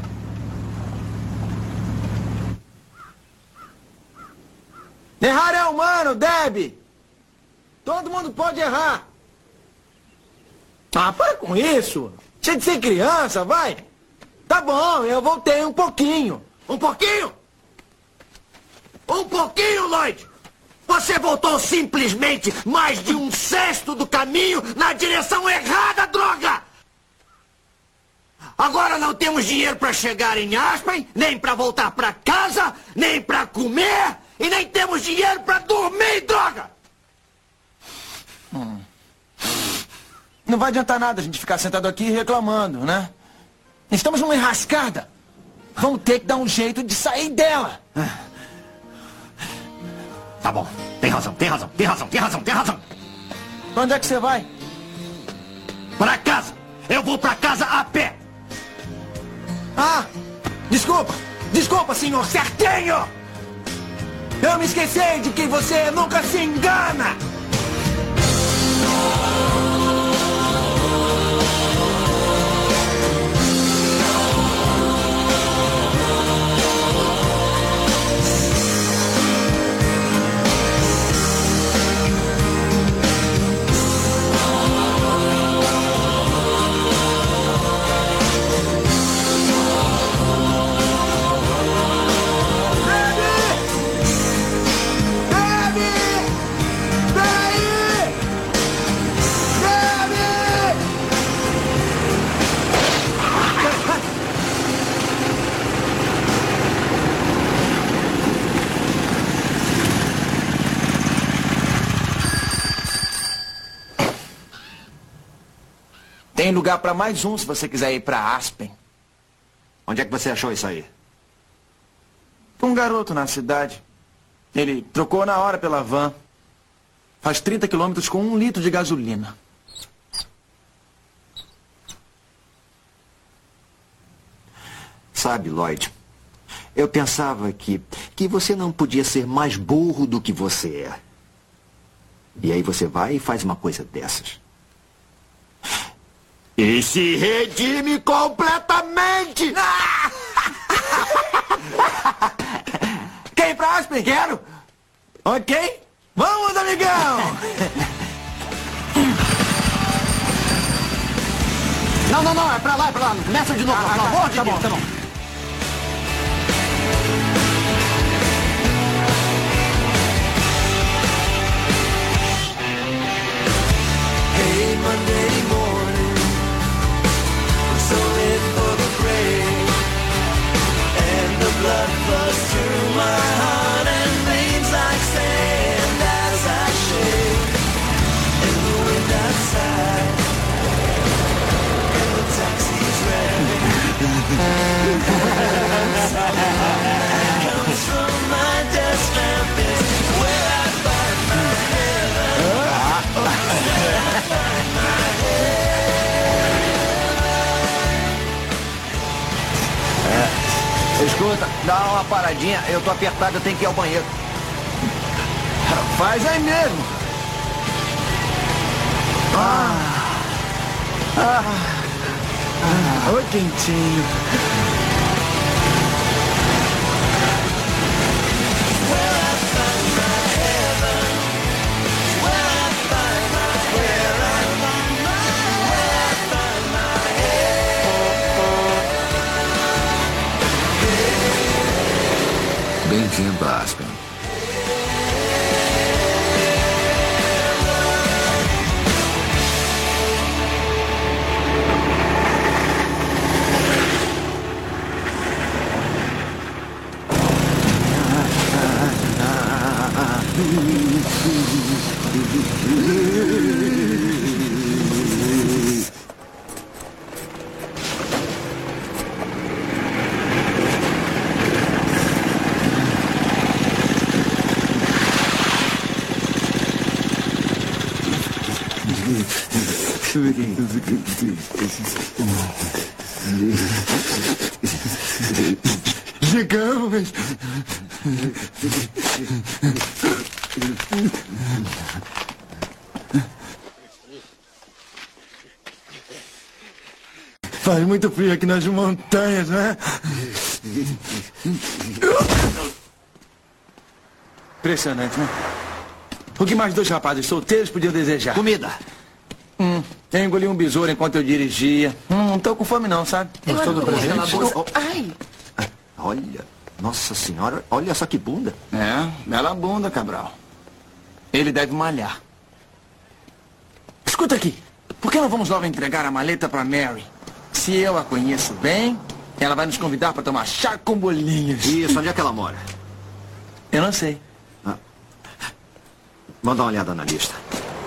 Errar é humano, Debbie! Todo mundo pode errar! Ah, para com isso! Deixa de ser criança, vai! Tá bom, eu voltei um pouquinho. Um pouquinho? Um pouquinho, Lloyd! Você voltou simplesmente mais de 1/6 do caminho na direção errada, droga! Agora não temos dinheiro para chegar em Aspen, nem para voltar para casa, nem para comer, e nem temos dinheiro para dormir, droga! Não vai adiantar nada a gente ficar sentado aqui reclamando, né? Estamos numa enrascada. Vamos ter que dar um jeito de sair dela. Tá bom, tem razão. Onde é que você vai? Para casa! Eu vou para casa a pé! Ah, desculpa, senhor certinho! Eu me esqueci de que você nunca se engana! Tem lugar para mais um se você quiser ir para Aspen. Onde é que você achou isso aí? Um garoto na cidade. Ele trocou na hora pela van. Faz 30 quilômetros com 1 litro de gasolina. Sabe, Lloyd, eu pensava que você não podia ser mais burro do que você é. E aí você vai e faz uma coisa dessas. E se redime completamente! Quer ir pra Aspen? Quero! Ok? Vamos, amigão! Não Não, é pra lá. Começa de novo, pelo amor de Deus. Tá bom. Hey, Monday morning, so late for the break, and the blood flows through my heart and rains like sand as I shake, and the wind outside, and the taxi's ready, comes from my desk lamp is where I find my Escuta, dá uma paradinha. Eu tô apertado, eu tenho que ir ao banheiro. Faz aí mesmo. Oi, quentinho. Bem-vindo a Aspen. Chegamos. Faz muito frio aqui nas montanhas, né? Impressionante, né? O que mais dois rapazes solteiros podiam desejar? Comida. Eu engoli um besouro enquanto eu dirigia. Não tô com fome não, sabe? Gostou do presente? Ai. Olha, nossa senhora, olha só que bunda. É, bela bunda, Cabral. Ele deve malhar. Escuta aqui, por que não vamos logo entregar a maleta pra Mary? Se eu a conheço bem, ela vai nos convidar para tomar chá com bolinhas. Isso, onde é que ela mora? Eu não sei. Vamos dar uma olhada na lista.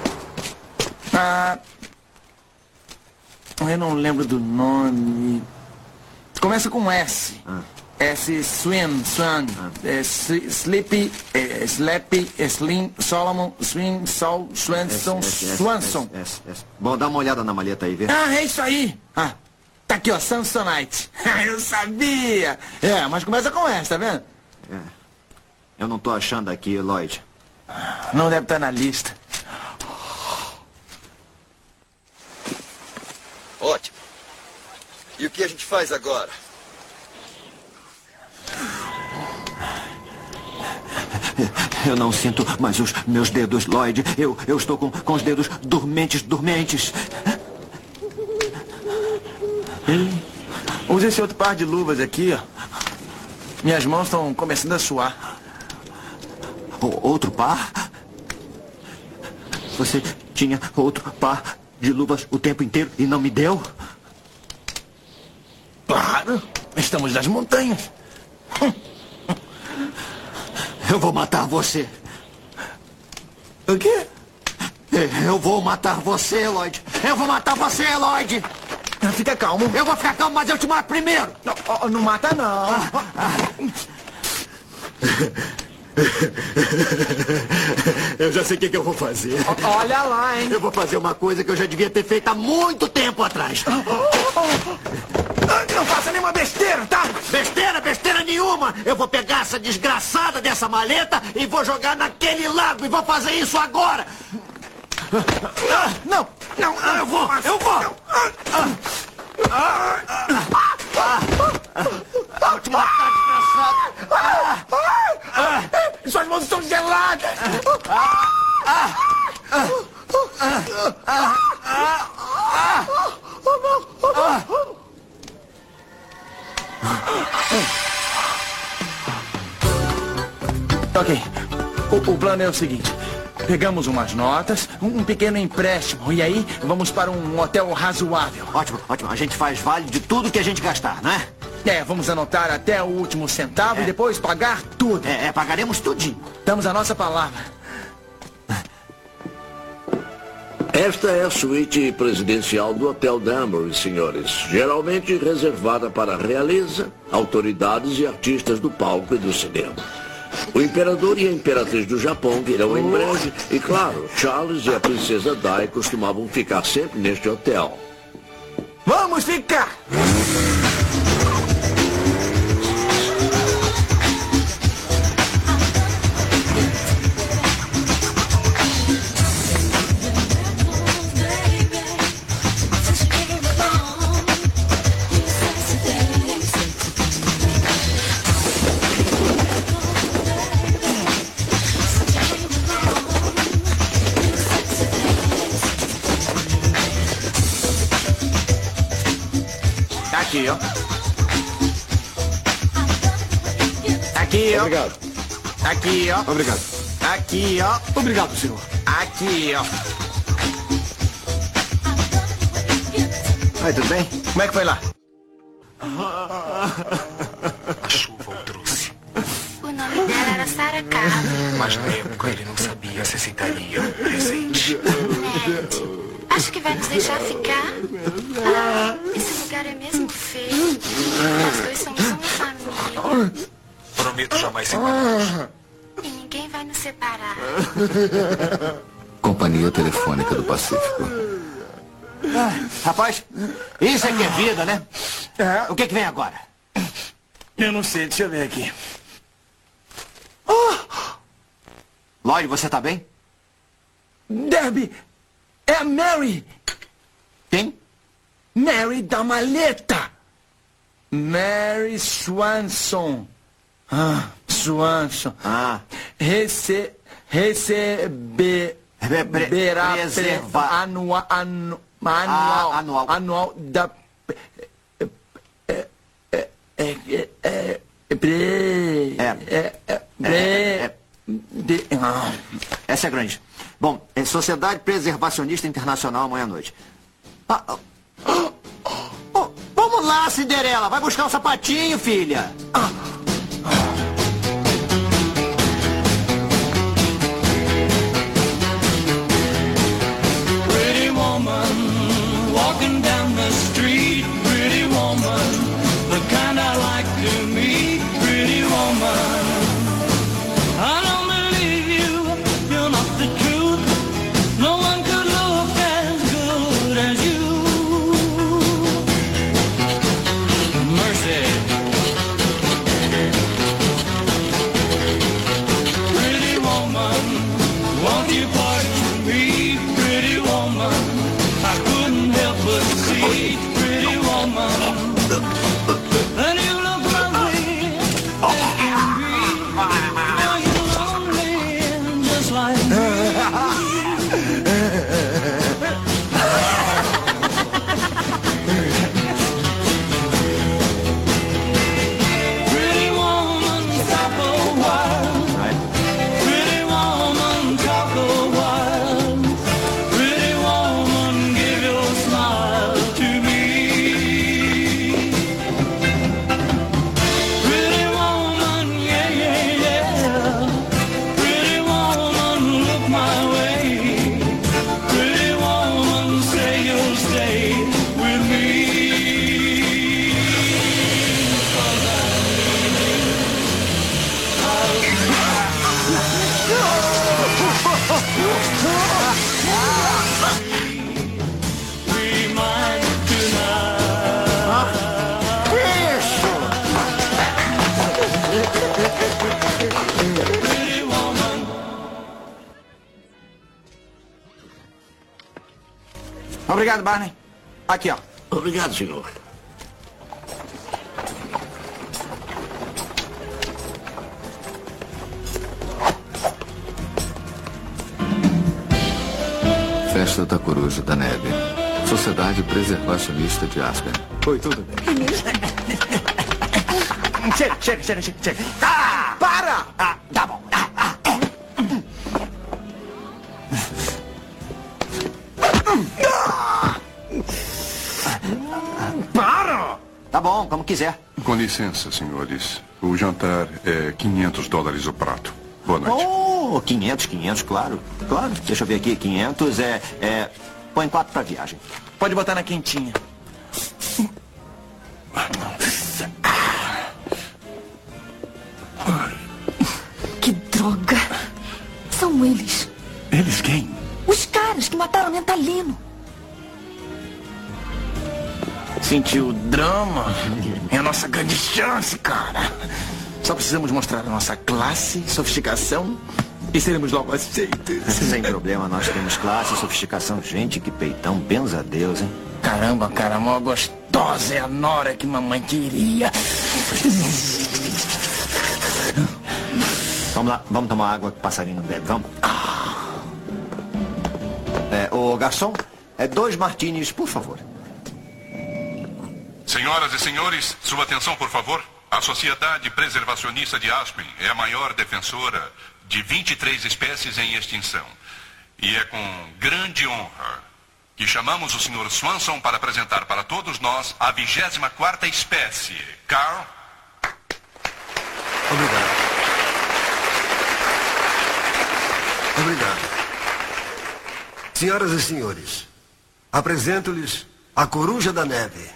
Eu não lembro do nome. Começa com S. S. Swan. Sleepy. Slappy. Slim. Solomon. Swim. Sol. Swanson. Swanson. Bom, dá uma olhada na maleta aí, vê. É isso aí. Tá aqui, ó, Samsonite. Eu sabia. Mas começa com S, tá vendo? Eu não tô achando aqui, Lloyd. Não deve estar na lista. Ótimo. E o que a gente faz agora? Eu não sinto mais os meus dedos, Lloyd. Eu estou com os dedos dormentes. Usa esse outro par de luvas aqui, ó. Minhas mãos estão começando a suar. Outro par? Você tinha outro par de luvas o tempo inteiro e não me deu? Claro, estamos nas montanhas. Eu vou matar você. O quê? Eu vou matar você, Lloyd. Fica calmo. Eu vou ficar calmo, mas eu te mato primeiro. Não mata, não. Eu já sei o que eu vou fazer. Olha lá, hein? Eu vou fazer uma coisa que eu já devia ter feito há muito tempo atrás. Não faça nenhuma besteira, tá? Besteira nenhuma. Eu vou pegar essa desgraçada dessa maleta e vou jogar naquele lago e vou fazer isso agora. Não, eu vou. Vou te matar, desgraçado. Suas mãos estão geladas. O plano é o seguinte. Pegamos umas notas, um pequeno empréstimo, e aí vamos para um hotel razoável. Ótimo, ótimo. A gente faz vale de tudo que a gente gastar, não é? Vamos anotar até o último centavo e depois pagar tudo. Pagaremos tudinho. Damos a nossa palavra. Esta é a suíte presidencial do Hotel Danbury, senhores. Geralmente reservada para a realeza, autoridades e artistas do palco e do cinema. O imperador e a imperatriz do Japão virão em breve. E claro, Charles e a princesa Di costumavam ficar sempre neste hotel. Vamos ficar! Aqui, ó. Aqui, ó. Obrigado. Aqui, ó. Obrigado. Aqui, ó. Obrigado, senhor. Aqui, ó. Oi, tudo bem? Como é que foi lá? A chuva o trouxe. O nome dela era Sarah Connor. Mas na época ele não sabia se aceitaria um presente. Ned, acho que vai nos deixar ficar? Esse lugar é mesmo feio. Nós dois somos uma família. Prometo jamais separar. E ninguém vai nos separar. Companhia Telefônica do Pacífico. Rapaz, isso é que é vida, né? O que vem agora? Eu não sei, deixa eu ver aqui. Lloyd, você tá bem? Debbie, é a Mary. Quem? Mary da maleta. Mary Swanson. Swanson. Receberá anual da essa é grande. Bom, é Sociedade Preservacionista Internacional amanhã à noite. Vamos lá, Cinderela. Vai buscar um sapatinho, filha. Pretty woman, walking down the street. Pretty woman, the kind I like to meet. Pretty woman, I don't believe you. You're not the truth. No one could look as good as you. Mercy. Pretty woman, won't you pardon me? Pretty woman, I couldn't help but see. Pretty woman, and you look lovely as can be. Are you lonely just like me? Pretty woman, stop a while. Pretty woman, talk a while. Pretty woman, give your smile to me. Pretty woman, yeah, yeah, yeah. Pretty woman, look my way. Pretty woman, say you'll stay with me. 'Cause I be mine tonight. Pretty woman. Obrigado, Barney. Aqui, ó. Obrigado, senhor. Festa da Coruja da Neve. Sociedade Preservacionista de Aspen. Oi, tudo bem? Chega. Para! Tá bom. Tá bom, como quiser. Com licença, senhores. O jantar é $500 o prato. Boa noite. Oh, 500, claro. Claro. Deixa eu ver aqui, 500 põe 4 pra viagem. Pode botar na quentinha. Que droga. São eles. Eles quem? Os caras que mataram o Mentalino. Sentiu o drama? É a nossa grande chance, cara. Só precisamos mostrar a nossa classe, sofisticação e seremos logo aceitos. Sem problema, nós temos classe, sofisticação. Gente, que peitão, benza a Deus, hein? Caramba, cara, mó gostosa é a nora que mamãe queria. Vamos lá, vamos tomar água que o passarinho não bebe, vamos? Ô garçom, 2 martinis, por favor. Senhoras e senhores, sua atenção, por favor. A Sociedade Preservacionista de Aspen é a maior defensora de 23 espécies em extinção. E é com grande honra que chamamos o Sr. Swanson para apresentar para todos nós a 24ª espécie. Carl? Obrigado. Obrigado. Senhoras e senhores, apresento-lhes a coruja da neve.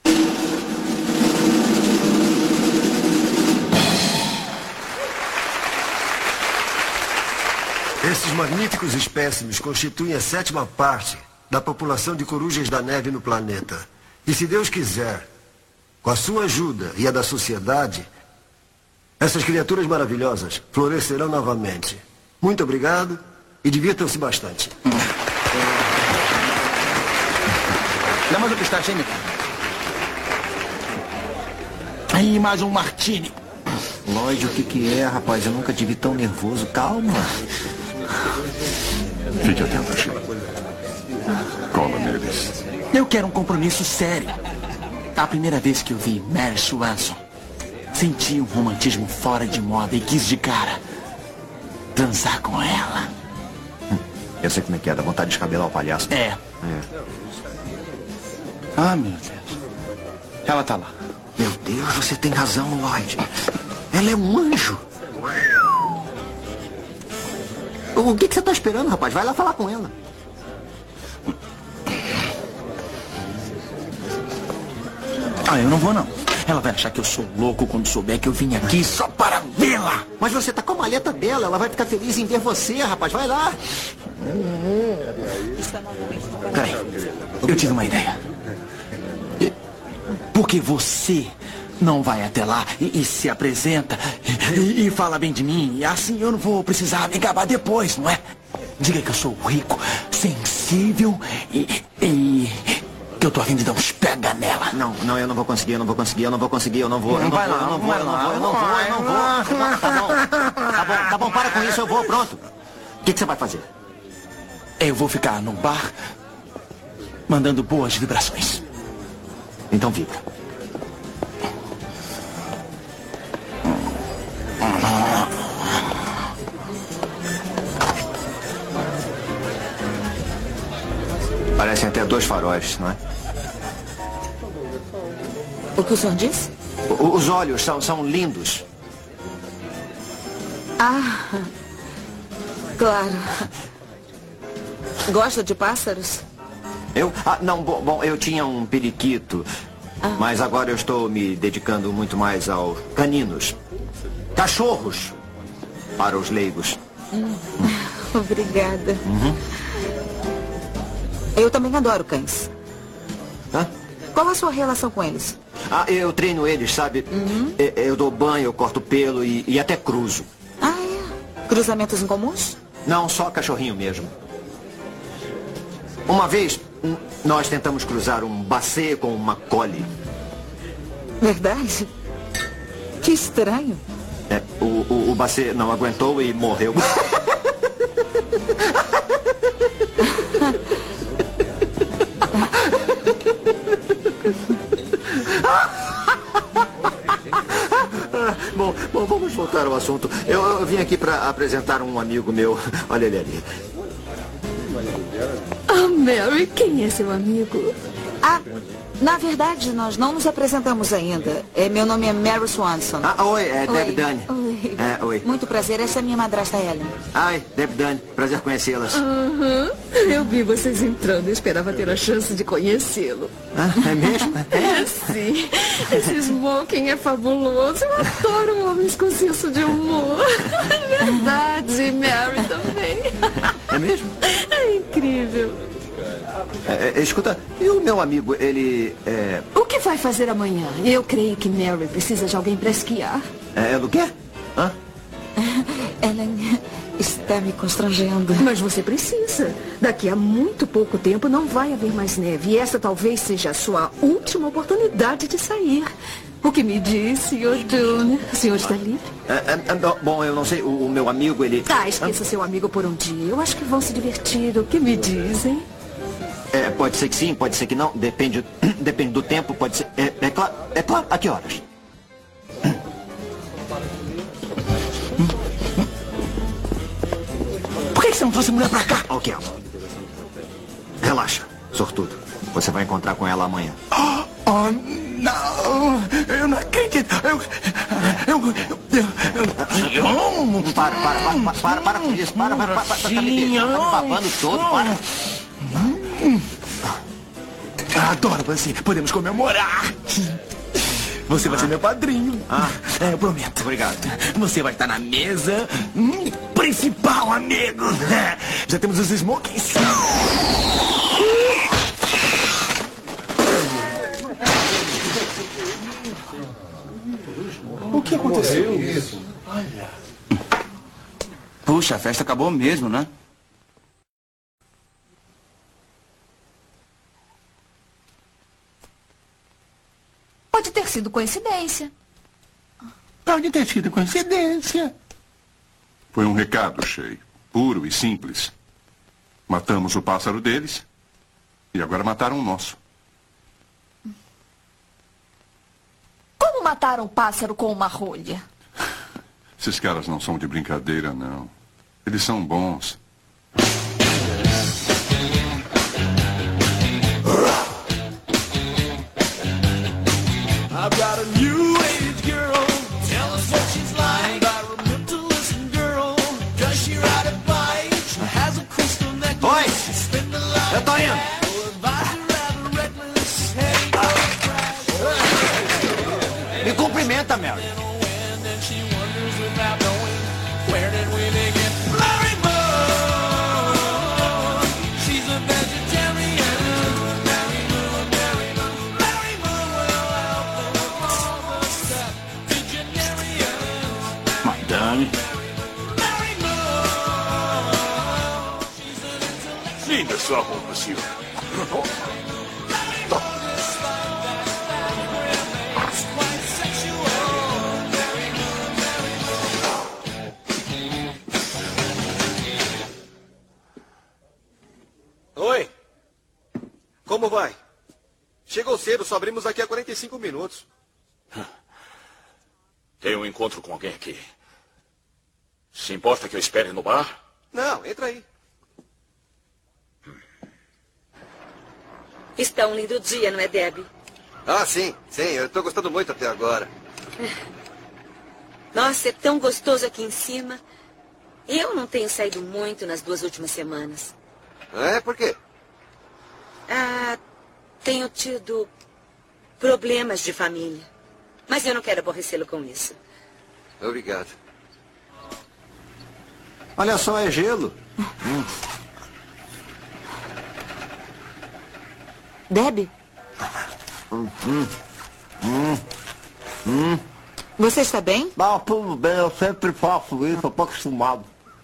Esses magníficos espécimes constituem a 7ª parte da população de corujas da neve no planeta. E se Deus quiser, com a sua ajuda e a da sociedade, essas criaturas maravilhosas florescerão novamente. Muito obrigado e divirtam-se bastante. Dá mais um pistache, hein, aí, mais um martini. Lloyd, o que é, rapaz? Eu nunca te vi tão nervoso. Calma. Fique atento, Chico. Cola neles. Eu quero um compromisso sério. A primeira vez que eu vi Mary Swanson, senti um romantismo fora de moda e quis de cara transar com ela. Eu sei como é que é, dá vontade de descabelar o palhaço. Ah, meu Deus. Ela tá lá. Meu Deus, você tem razão, Lloyd. Ela é um anjo. O que você tá esperando, rapaz? Vai lá falar com ela. Eu não vou, não. Ela vai achar que eu sou louco quando souber que eu vim aqui só para vê-la. Mas você tá com a maleta dela. Ela vai ficar feliz em ver você, rapaz. Vai lá. Peraí, eu tive uma ideia. Por que você não vai até lá e se apresenta e fala bem de mim? E assim eu não vou precisar me gabar depois, não é? Diga que eu sou rico, sensível e que eu tô a fim de dar uns pega nela. Não, eu não vou conseguir, eu não vou. Tá bom, para com isso, eu vou, pronto. O que você vai fazer? Eu vou ficar no bar mandando boas vibrações. Então vibra. Parecem até 2 faróis, não é? O que o senhor disse? Os olhos são lindos. Claro. Gosta de pássaros? Eu? Bom, eu tinha um periquito, mas agora eu estou me dedicando muito mais aos caninos. Cachorros, para os leigos. Obrigada. Eu também adoro cães. Qual a sua relação com eles? Eu treino eles, sabe? Eu dou banho, eu corto pelo e até cruzo. Cruzamentos incomuns? Não, só cachorrinho mesmo. Uma vez, nós tentamos cruzar um Basset com uma Collie. Verdade? Que estranho. O Basset não aguentou e morreu. Bom, vamos voltar ao assunto. Eu vim aqui para apresentar um amigo meu. Olha ele ali. Mary, quem é seu amigo? Ah, na verdade, nós não nos apresentamos ainda. Meu nome é Mary Swanson. Oi, Deb Dunn. Oi. Oi. Muito prazer, essa é minha madrasta Ellen. Ai, Deb Dunn, prazer conhecê-las. Eu vi vocês entrando e esperava ter a chance de conhecê-lo. É mesmo? Sim. Esse smoking é fabuloso. Eu adoro homens com senso de humor. É verdade, Mary também. É mesmo? É incrível. Escuta, e o meu amigo, ele O que vai fazer amanhã? Eu creio que Mary precisa de alguém para esquiar. do quê? Hã? Ellen está me constrangendo. Mas você precisa. Daqui a muito pouco tempo não vai haver mais neve. E essa talvez seja a sua última oportunidade de sair. O que me diz, Sr. Dune? O senhor está livre? Bom, eu não sei, o meu amigo, ele... Esqueça seu amigo por um dia. Eu acho que vão se divertir. O que me dizem? Pode ser que sim, pode ser que não. Depende do tempo, pode ser... É claro. A que horas? Por que você não trouxe a mulher pra cá? Ok. Relaxa, sortudo. Você vai encontrar com ela amanhã. Não, eu não acredito. Para com isso. Para, tá me babando todo, para. Adoro você. Podemos comemorar. Você vai ser meu padrinho. Eu prometo. Obrigado. Você vai estar na mesa. Principal, amigo. Já temos os smokings. O que aconteceu? Puxa, a festa acabou mesmo, né? Pode ter sido coincidência. Pode ter sido coincidência. Foi um recado, Shay. Puro e simples. Matamos o pássaro deles e agora mataram o nosso. Como mataram o pássaro com uma rolha? Esses caras não são de brincadeira, não. Eles são bons. I've got a new age girl. Tell us what she's like. Environmentalist girl. Does she ride a bike? She has a crystal necklace. Oi! Spend the life. Eu tô indo. Me cumprimenta, Mary. Where did we begin? Mary Moon. She's a vegetarian. Mary Moon, Mary Moon. Mary Moon will help them all the septuagenarians. Madame. Mary Moon. She's an intellectual. Linda sua roupa, senhor. Quite sexual. Mary Moon, Mary Moon. Oi. Como vai? Chegou cedo, só abrimos aqui há 45 minutos. Tem um encontro com alguém aqui. Se importa que eu espere no bar? Não, entra aí. Está um lindo dia, não é, Debbie? Ah, sim, eu estou gostando muito até agora. Nossa, é tão gostoso aqui em cima. Eu não tenho saído muito nas 2 últimas semanas. Por quê? Tenho tido problemas de família. Mas eu não quero aborrecê-lo com isso. Obrigado. Olha só, é gelo. Debbie? Você está bem? Tudo bem, eu sempre faço isso, eu tô acostumado.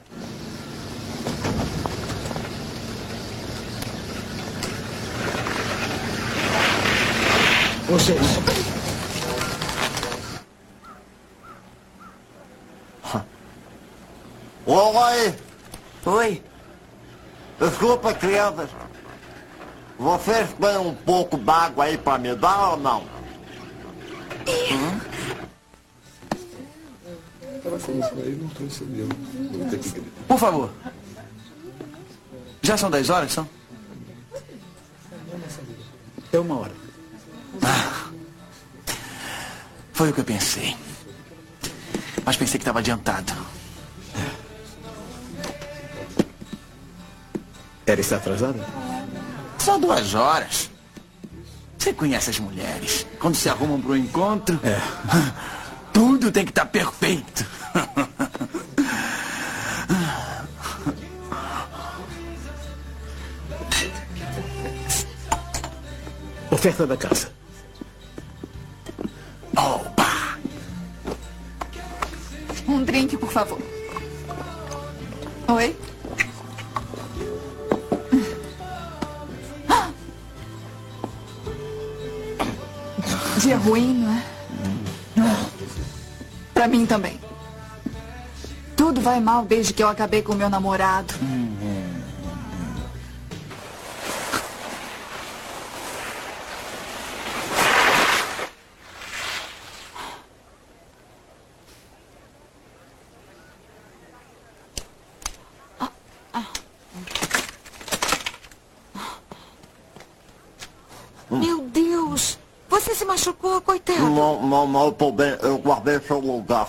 Vocês. Oi! Oi. Desculpa, crianças. Vocês têm um pouco d'água aí pra me dar ou não? Por favor. Já são 10 horas, são? É 1 hora. Foi o que eu pensei. Mas pensei que estava adiantado. Ela está atrasada? Só 2 horas. Você conhece as mulheres. Quando se arrumam para o encontro, tudo tem que estar perfeito. Oferta da casa. Opa! Um drink, por favor. Oi? Dia ruim, não é? Pra mim também. Tudo vai mal desde que eu acabei com o meu namorado. Meu Deus! Você se machucou, coitado. Não, tô bem. Eu guardei seu lugar.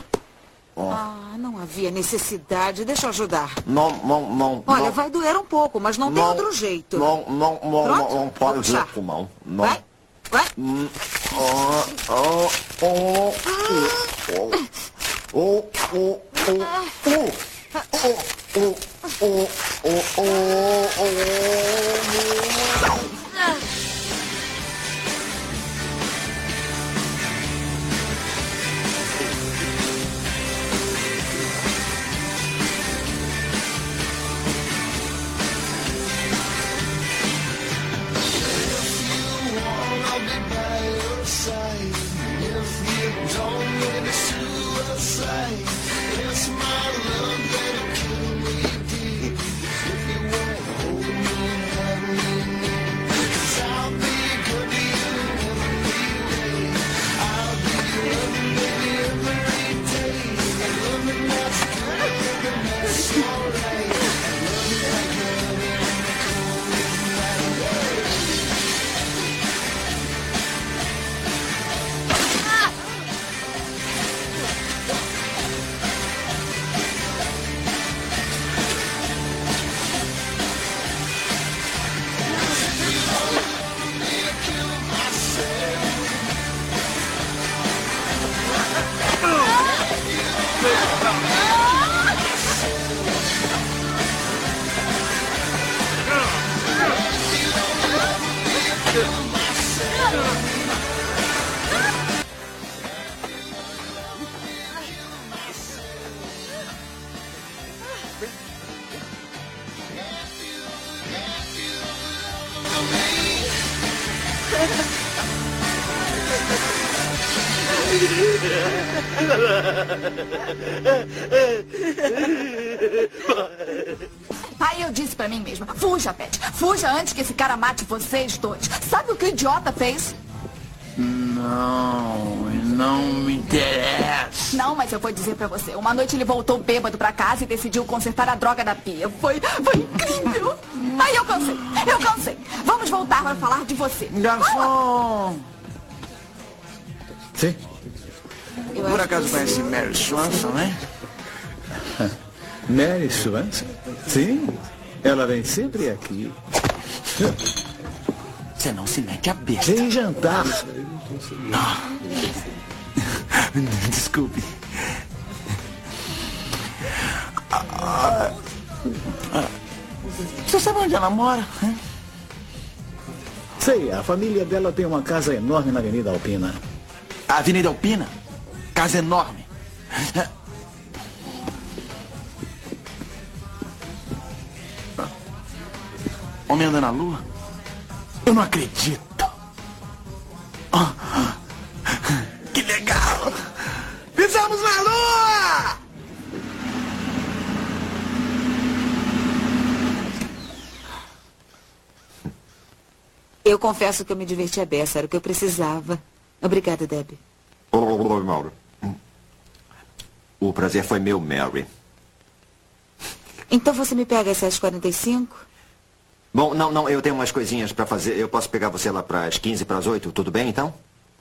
Não havia necessidade. Deixa eu ajudar. Não. Olha, vai doer um pouco, mas não tem outro jeito. Não faz puxar. isso, não. Vai. Aí eu disse pra mim mesma, fuja, Pet. Fuja antes que esse cara mate vocês dois. Sabe o que o idiota fez? Não me interessa. Não, mas eu vou dizer pra você. Uma noite ele voltou bêbado pra casa e decidiu consertar a droga da pia. Foi incrível. Aí eu cansei. Vamos voltar para falar de você. Garçom! Sim? Por acaso conhece Mary Swanson, né? Mary Swanson? Sim. Ela vem sempre aqui. Você não se mete a besta. Vem jantar. Desculpe. Você sabe onde ela mora? Sei, a família dela tem uma casa enorme na Avenida Alpina. A Avenida Alpina? Casa enorme. Homem anda na lua? Eu não acredito. Que legal! Pisamos na lua! Eu confesso que eu me diverti a beça, era o que eu precisava. Obrigada, Debbie. Mauro. O prazer foi meu, Mary. Então você me pega às 7h45? Bom, não, eu tenho umas coisinhas pra fazer. Eu posso pegar você lá pras 15 para as 8, tudo bem, então?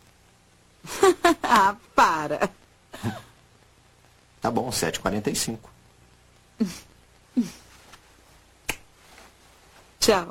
Ah, para. Tá bom, 7h45. Tchau.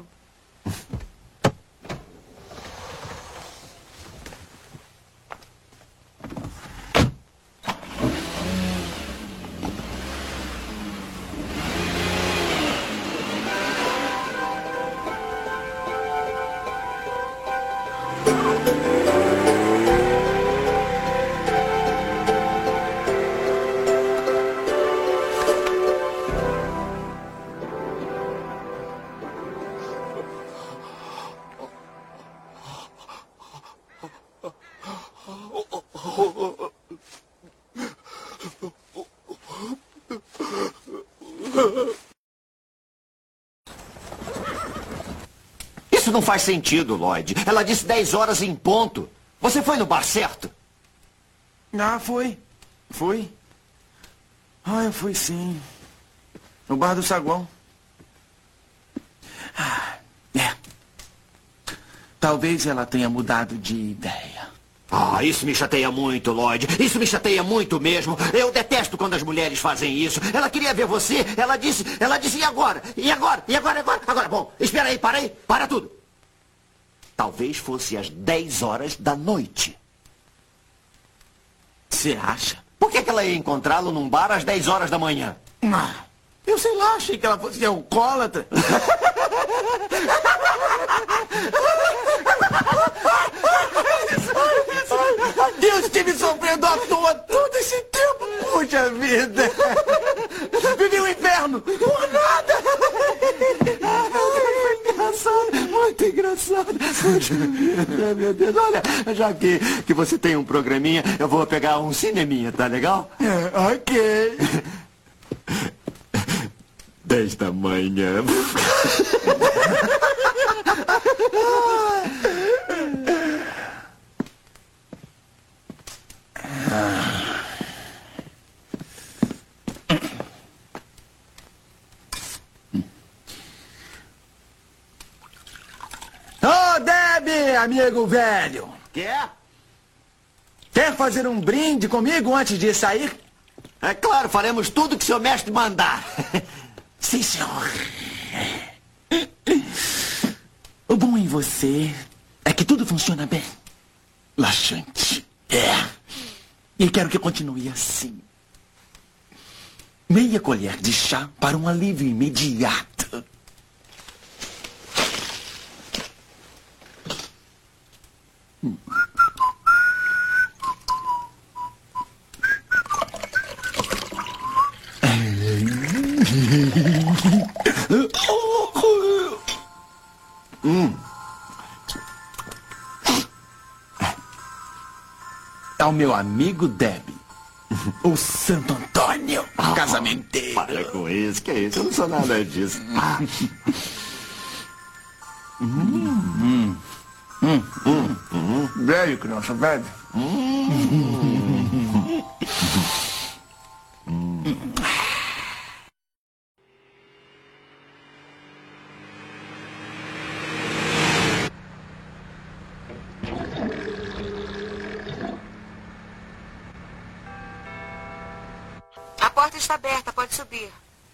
Isso não faz sentido, Lloyd. Ela disse 10 horas em ponto. Você foi no bar certo? Ah, foi. Foi. Ah, eu fui sim. No bar do saguão. Talvez ela tenha mudado de ideia. Ah, isso me chateia muito, Lloyd. Isso me chateia muito mesmo. Eu detesto quando as mulheres fazem isso. Ela queria ver você. Ela disse, e agora? E agora? E agora? Agora, bom, espera aí, para tudo. Talvez fosse às 10 horas da noite. Você acha? Por que ela ia encontrá-lo num bar às 10 horas da manhã? Eu sei lá, achei que ela fosse alcoólatra. Deus te me sofrendo à toa todo esse tempo. Puxa vida. Vivi o inferno. Por nada. Muito engraçado. Puxa vida, meu Deus. Olha, já que você tem um programinha, eu vou pegar um cineminha, tá legal? Ok. 10 da manhã. Ô, Debbie, amigo velho. Quer? Quer fazer um brinde comigo antes de sair? É claro, faremos tudo que o seu mestre mandar. Sim, senhor. O bom em você é que tudo funciona bem. Laxante. E quero que continue assim. Meia colher de chá para um alívio imediato. Ao meu amigo Debbie, o Santo Antônio, casamenteiro. Para com isso, que é isso? Eu não sou nada disso. Velho, criança, velho. A porta está aberta, pode subir.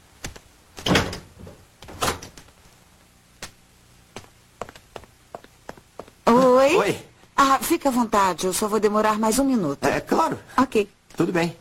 Oi? Oi. Ah, fica à vontade, eu só vou demorar mais um minuto. É claro. Ok. Tudo bem.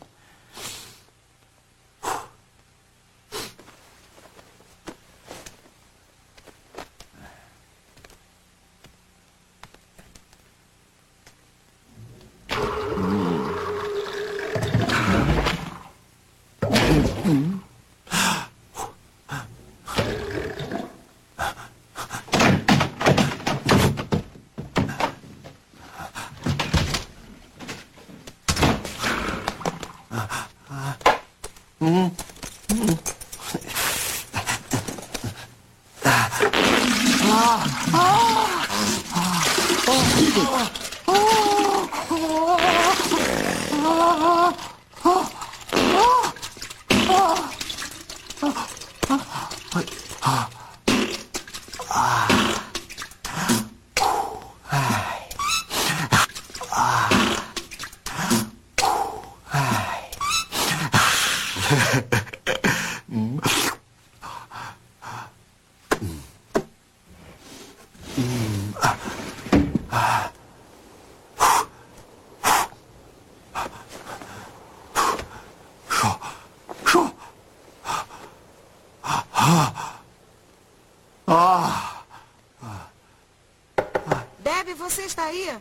sair.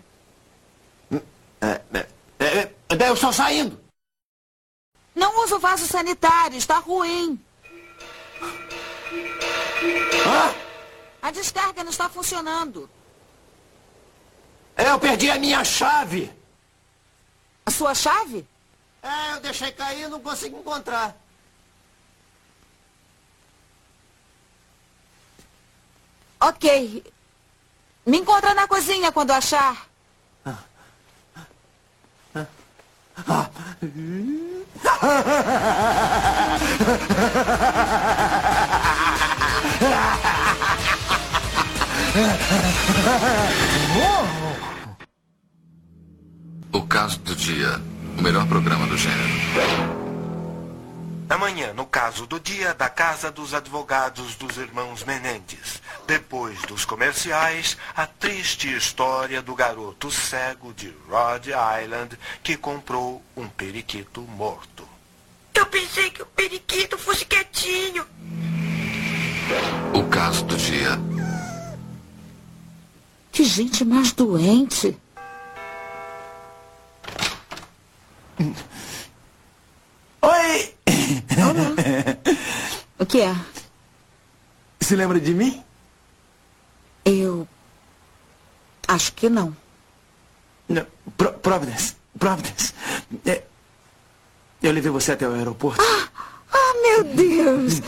Eu estou saindo. Não usa o vaso sanitário, está ruim. A descarga não está funcionando. Eu perdi a minha chave. A sua chave? Eu deixei cair e não consigo encontrar. Ok. Me encontra na cozinha quando achar. O caso do dia. O melhor programa do gênero. Amanhã, no caso do dia da Casa dos Advogados dos Irmãos Menendez. Depois dos comerciais, a triste história do garoto cego de Rhode Island que comprou um periquito morto. Eu pensei que o periquito fosse quietinho. O caso do dia. Que gente mais doente. Oi! O que é? Se lembra de mim? Eu... acho que não. Não. Providence. Eu levei você até o aeroporto. Meu Deus!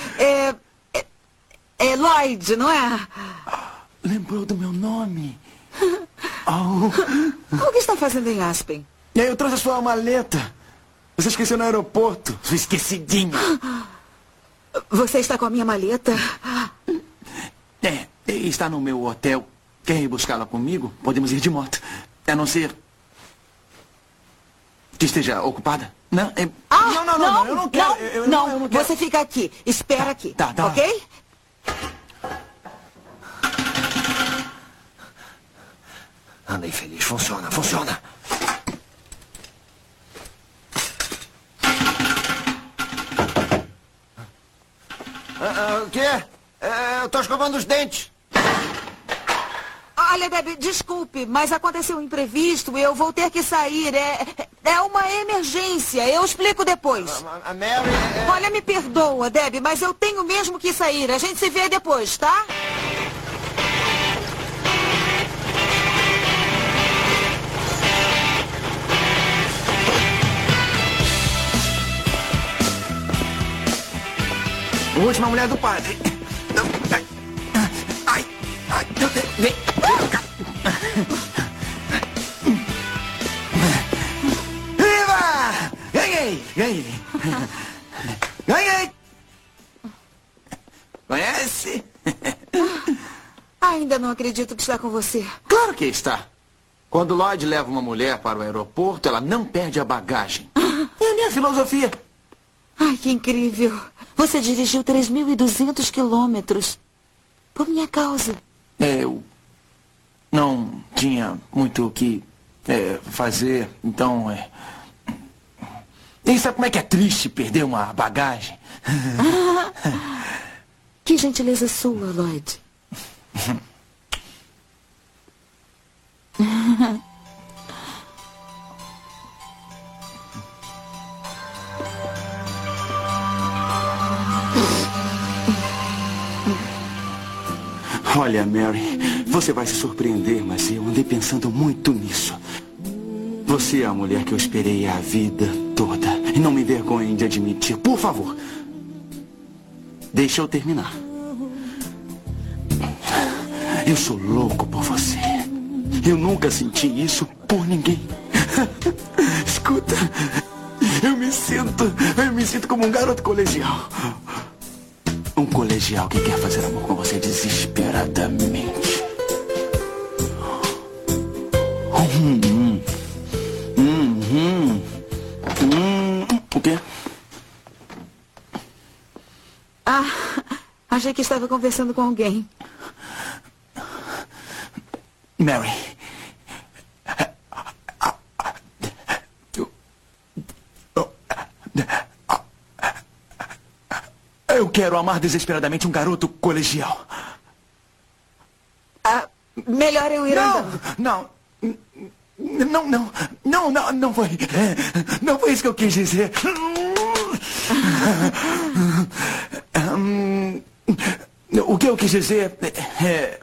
É Lloyd, não é? Lembrou do meu nome? O que está fazendo em Aspen? Eu trouxe a sua maleta. Você esqueceu no aeroporto. Sua esquecidinha. Você está com a minha maleta? Está no meu hotel. Quer ir buscá-la comigo? Podemos ir de moto. A não ser que esteja ocupada. Não, não, eu não quero. Eu não quero. Você fica aqui. Espera aqui. Tá. Ok? Anda infeliz. Funciona. O quê? Eu tô escovando os dentes. Olha, Debbie, desculpe, mas aconteceu um imprevisto e eu vou ter que sair. É uma emergência. Eu explico depois. A Mary... Olha, me perdoa, Debbie, mas eu tenho mesmo que sair. A gente se vê depois, tá? A última mulher do padre. Vem cá. Viva! Ganhei. Conhece? Ainda não acredito que está com você. Claro que está. Quando Lloyd leva uma mulher para o aeroporto, ela não perde a bagagem. É a minha filosofia. Ai, que incrível. Você dirigiu 3.200 quilômetros. Por minha causa. Eu não tinha muito o que fazer, então... E sabe como é que é triste perder uma bagagem? Que gentileza sua, Lloyd. Olha, Mary, você vai se surpreender, mas eu andei pensando muito nisso. Você é a mulher que eu esperei a vida toda. E não me envergonhem de admitir. Por favor, deixa eu terminar. Eu sou louco por você. Eu nunca senti isso por ninguém. Escuta, eu me sinto como um garoto colegial. Um colegial que quer fazer amor com você desesperadamente. O quê? Achei que estava conversando com alguém. Mary. Eu quero amar desesperadamente um garoto colegial. Melhor eu ir andando. Não. Não foi. Não foi isso que eu quis dizer. O que eu quis dizer é...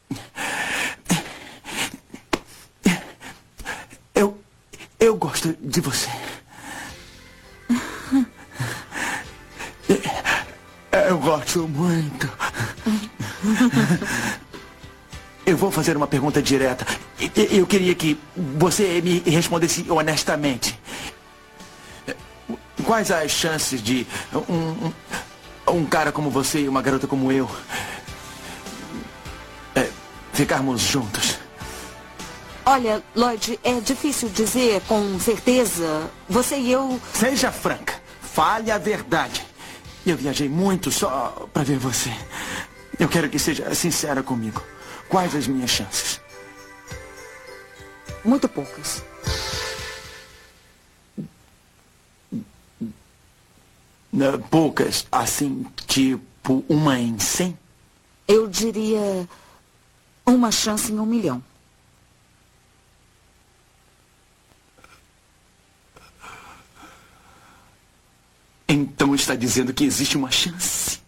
Eu gosto de você. Eu gosto muito. Eu vou fazer uma pergunta direta. Eu queria que você me respondesse honestamente. Quais as chances de um cara como você e uma garota como eu ficarmos juntos? Olha, Lloyd, é difícil dizer com certeza. Você e eu... Seja franca. Fale a verdade. Eu viajei muito só para ver você. Eu quero que seja sincera comigo. Quais as minhas chances? Muito poucas. Poucas, assim, tipo 1 em 100? Eu diria 1 chance em 1 milhão. Então está dizendo que existe uma chance?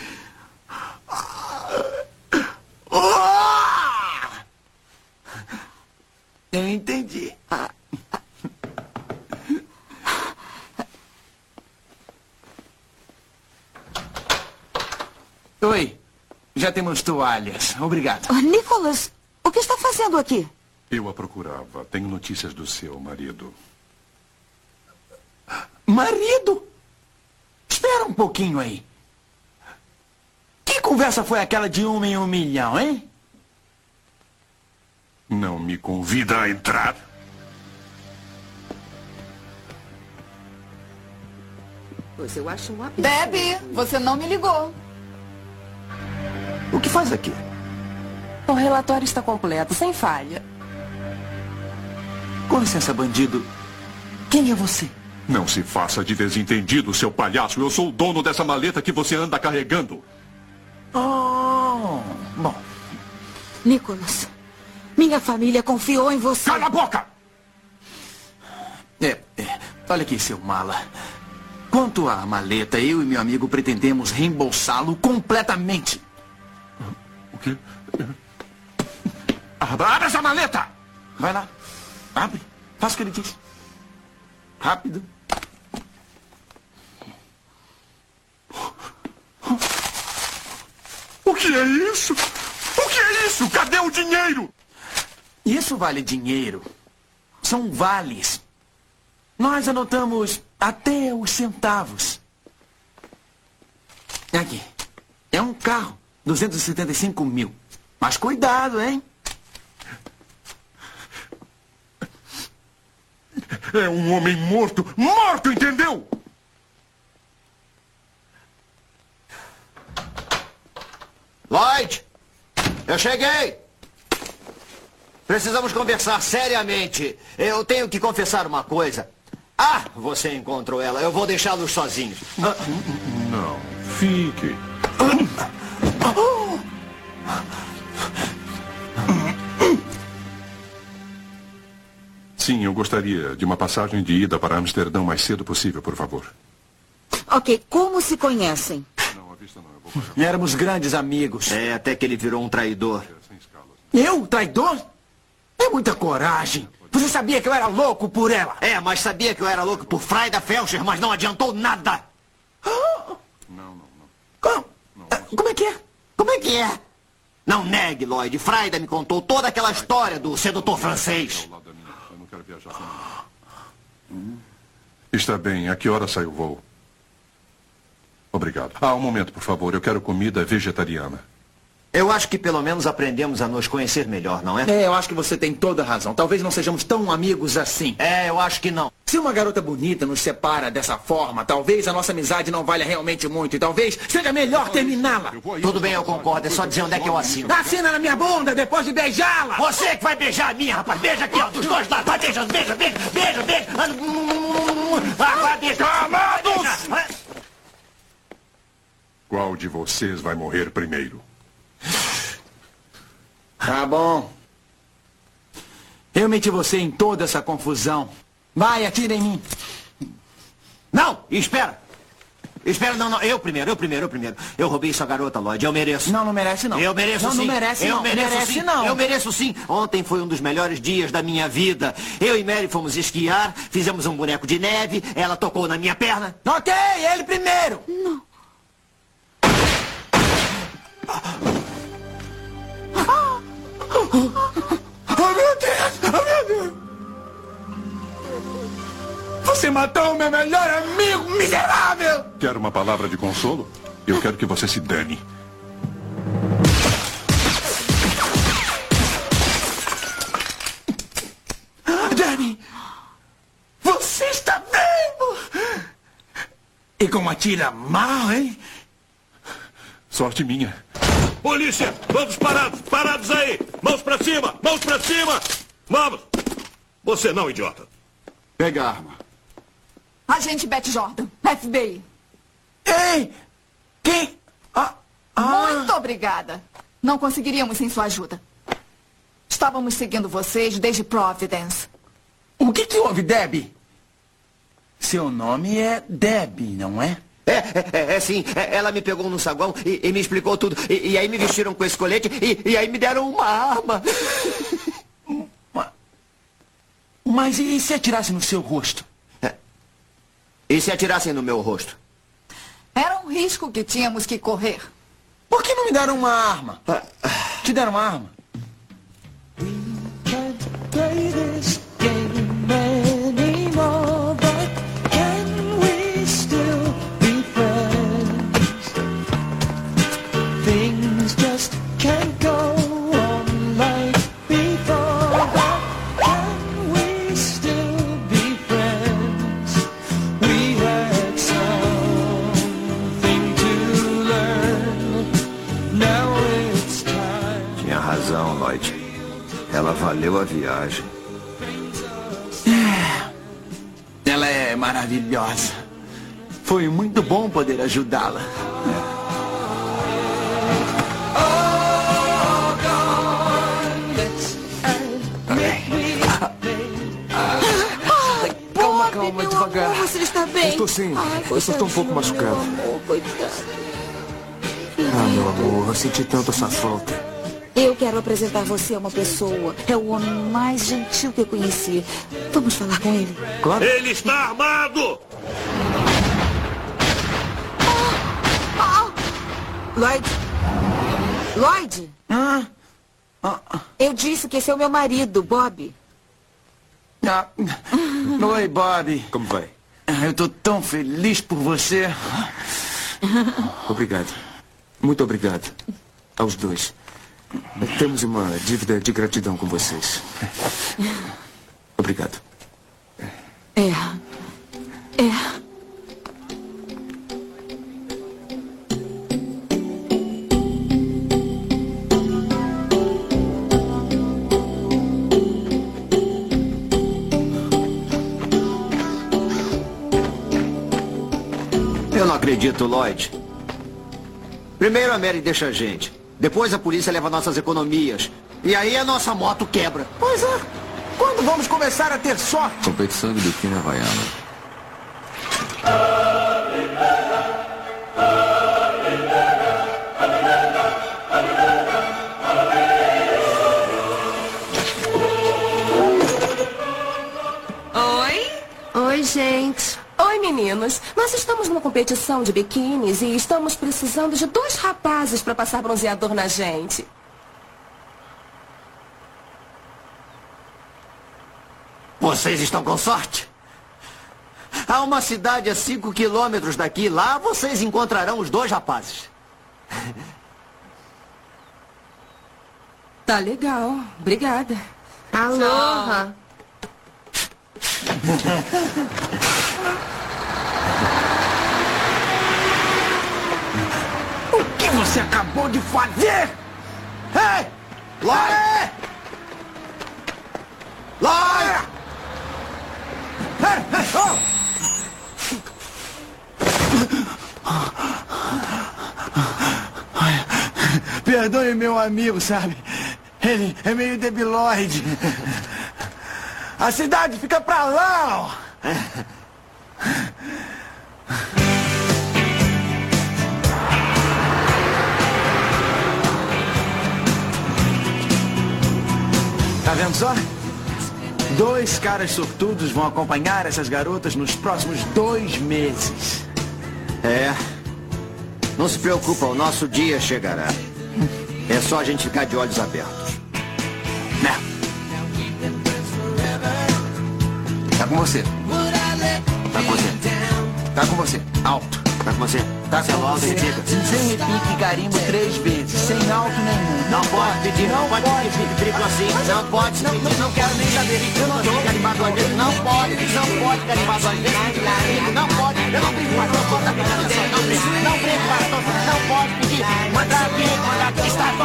Eu entendi. Oi, já temos toalhas. Obrigado. Nicholas, o que está fazendo aqui? Eu a procurava. Tenho notícias do seu marido. Marido? Espera um pouquinho aí. Que conversa foi aquela de 1 em 1 milhão, hein? Não me convida a entrar? Pois eu acho um absurdo. Debbie, você não me ligou. O que faz aqui? O relatório está completo, sem falha. Com licença, bandido. Quem é você? Não se faça de desentendido, seu palhaço. Eu sou o dono dessa maleta que você anda carregando. Oh, bom. Nicholas, minha família confiou em você. Cala a boca! Olha aqui, seu mala. Quanto à maleta, eu e meu amigo pretendemos reembolsá-lo completamente. O quê? Abra essa maleta! Vai lá. Abre. Faça o que ele diz. Rápido. O que é isso? O que é isso? Cadê o dinheiro? Isso vale dinheiro. São vales. Nós anotamos até os centavos. Aqui. É um carro. 275 mil. Mas cuidado, hein? É um homem morto. Morto, entendeu? Lloyd! Eu cheguei! Precisamos conversar seriamente. Eu tenho que confessar uma coisa. Ah, você encontrou ela. Eu vou deixá-los sozinhos. Não, fique. Sim, eu gostaria de uma passagem de ida para Amsterdã o mais cedo possível, por favor. Ok, como se conhecem? Não, à vista não. Eu vou pagar. Éramos grandes amigos. É, até que ele virou um traidor. Eu? Traidor? É muita coragem. Você sabia que eu era louco por ela? É, mas sabia que eu era louco por Frida Felcher, mas não adiantou nada. Como é que é? Como é que é? Não negue, Lloyd. Frida me contou toda aquela história do sedutor francês. Eu não quero viajar com ninguém. Está bem. A que hora sai o voo? Obrigado. Um momento, por favor. Eu quero comida vegetariana. Eu acho que pelo menos aprendemos a nos conhecer melhor, não é? Eu acho que você tem toda a razão. Talvez não sejamos tão amigos assim. Eu acho que não. Se uma garota bonita nos separa dessa forma, talvez a nossa amizade não valha realmente muito. E talvez seja melhor terminá-la. Tudo bem, eu concordo. É só dizer onde é que eu assino. Assina na minha bunda depois de beijá-la. Você que vai beijar a minha, rapaz. Beija aqui, ó. Dos dois lados. Vai, beija, beija, beija, beija, beija. Agora beija. Calados! Qual de vocês vai morrer primeiro? Tá bom. Eu meti você em toda essa confusão. Vai, atira em mim. Não, espera. Espera, não, eu primeiro. Eu roubei sua garota, Lloyd, eu mereço. Não merece não. Eu mereço sim. Não merece eu não. Mereço sim. Não. Eu mereço sim. Ontem foi um dos melhores dias da minha vida. Eu e Mary fomos esquiar, fizemos um boneco de neve, ela tocou na minha perna. Ok, ele primeiro. Não. Oh, meu Deus! Você matou o meu melhor amigo, miserável! Quer uma palavra de consolo? Eu quero que você se dane. Danny! Você está vivo! E como atira mal, hein? Sorte minha. Polícia! Vamos parados! Parados aí! Mãos pra cima! Mãos pra cima! Vamos! Você não, idiota! Pega a arma. Agente Beth Jordan, FBI. Ei! Quem? Muito obrigada. Não conseguiríamos sem sua ajuda. Estávamos seguindo vocês desde Providence. O que houve, Debbie? Seu nome é Debbie, não é? É sim. Ela me pegou no saguão e me explicou tudo. E aí me vestiram com esse colete e aí me deram uma arma. Mas e se atirasse no seu rosto? E se atirassem no meu rosto? Era um risco que tínhamos que correr. Por que não me deram uma arma? Te deram uma arma? Ela valeu a viagem. Ela é maravilhosa. Foi muito bom poder ajudá-la. Calma, devagar. Você está bem? Estou sim. Eu só estou um pouco machucado. Meu amor, eu senti tanto essa falta. Eu quero apresentar você a uma pessoa. É o homem mais gentil que eu conheci. Vamos falar com ele? Claro. Ele está armado! Lloyd? Lloyd? Eu disse que esse é o meu marido, Bob. Oi, Bob. Como vai? Eu tô tão feliz por você. Obrigado. Muito obrigado. Aos dois. Temos uma dívida de gratidão com vocês. Obrigado. É. Eu não acredito, Lloyd. Primeiro a Mary deixa a gente. Depois a polícia leva nossas economias. E aí a nossa moto quebra. Pois é. Quando vamos começar a ter sorte? Competição de biquíni havaiana. Oi, gente. Oi, meninos. Nós estamos numa competição de biquínis e estamos precisando de 2 rapazes para passar bronzeador na gente. Vocês estão com sorte. Há uma cidade a 5 quilômetros daqui. Lá vocês encontrarão os 2 rapazes. Tá legal. Obrigada. Aloha. O que você acabou de fazer? Ei! Lloyd! Lloyd! Perdoe meu amigo, sabe? Ele é meio debilóide. A cidade fica pra lá, ó. Tá vendo só? 2 caras sortudos vão acompanhar essas garotas nos próximos 2 meses. É. Não se preocupa, o nosso dia chegará. É só a gente ficar de olhos abertos. Né? Tá com você. Tá com você. Tá com você. Alto. Tá com você. Tá com você. Sem repique e carimbo 3 vezes. Sem alto nenhum. Não pode pedir, não pode pedir triplo assim. Não pode pedir, não quero nem saber. Eu não sou carimbar 2 vezes. Não pode carimbar 2 vezes. Não pode. Eu não brinco mais. Não pode atenção. Não brinco mais. Não pode pedir. Manda aqui. Estátua.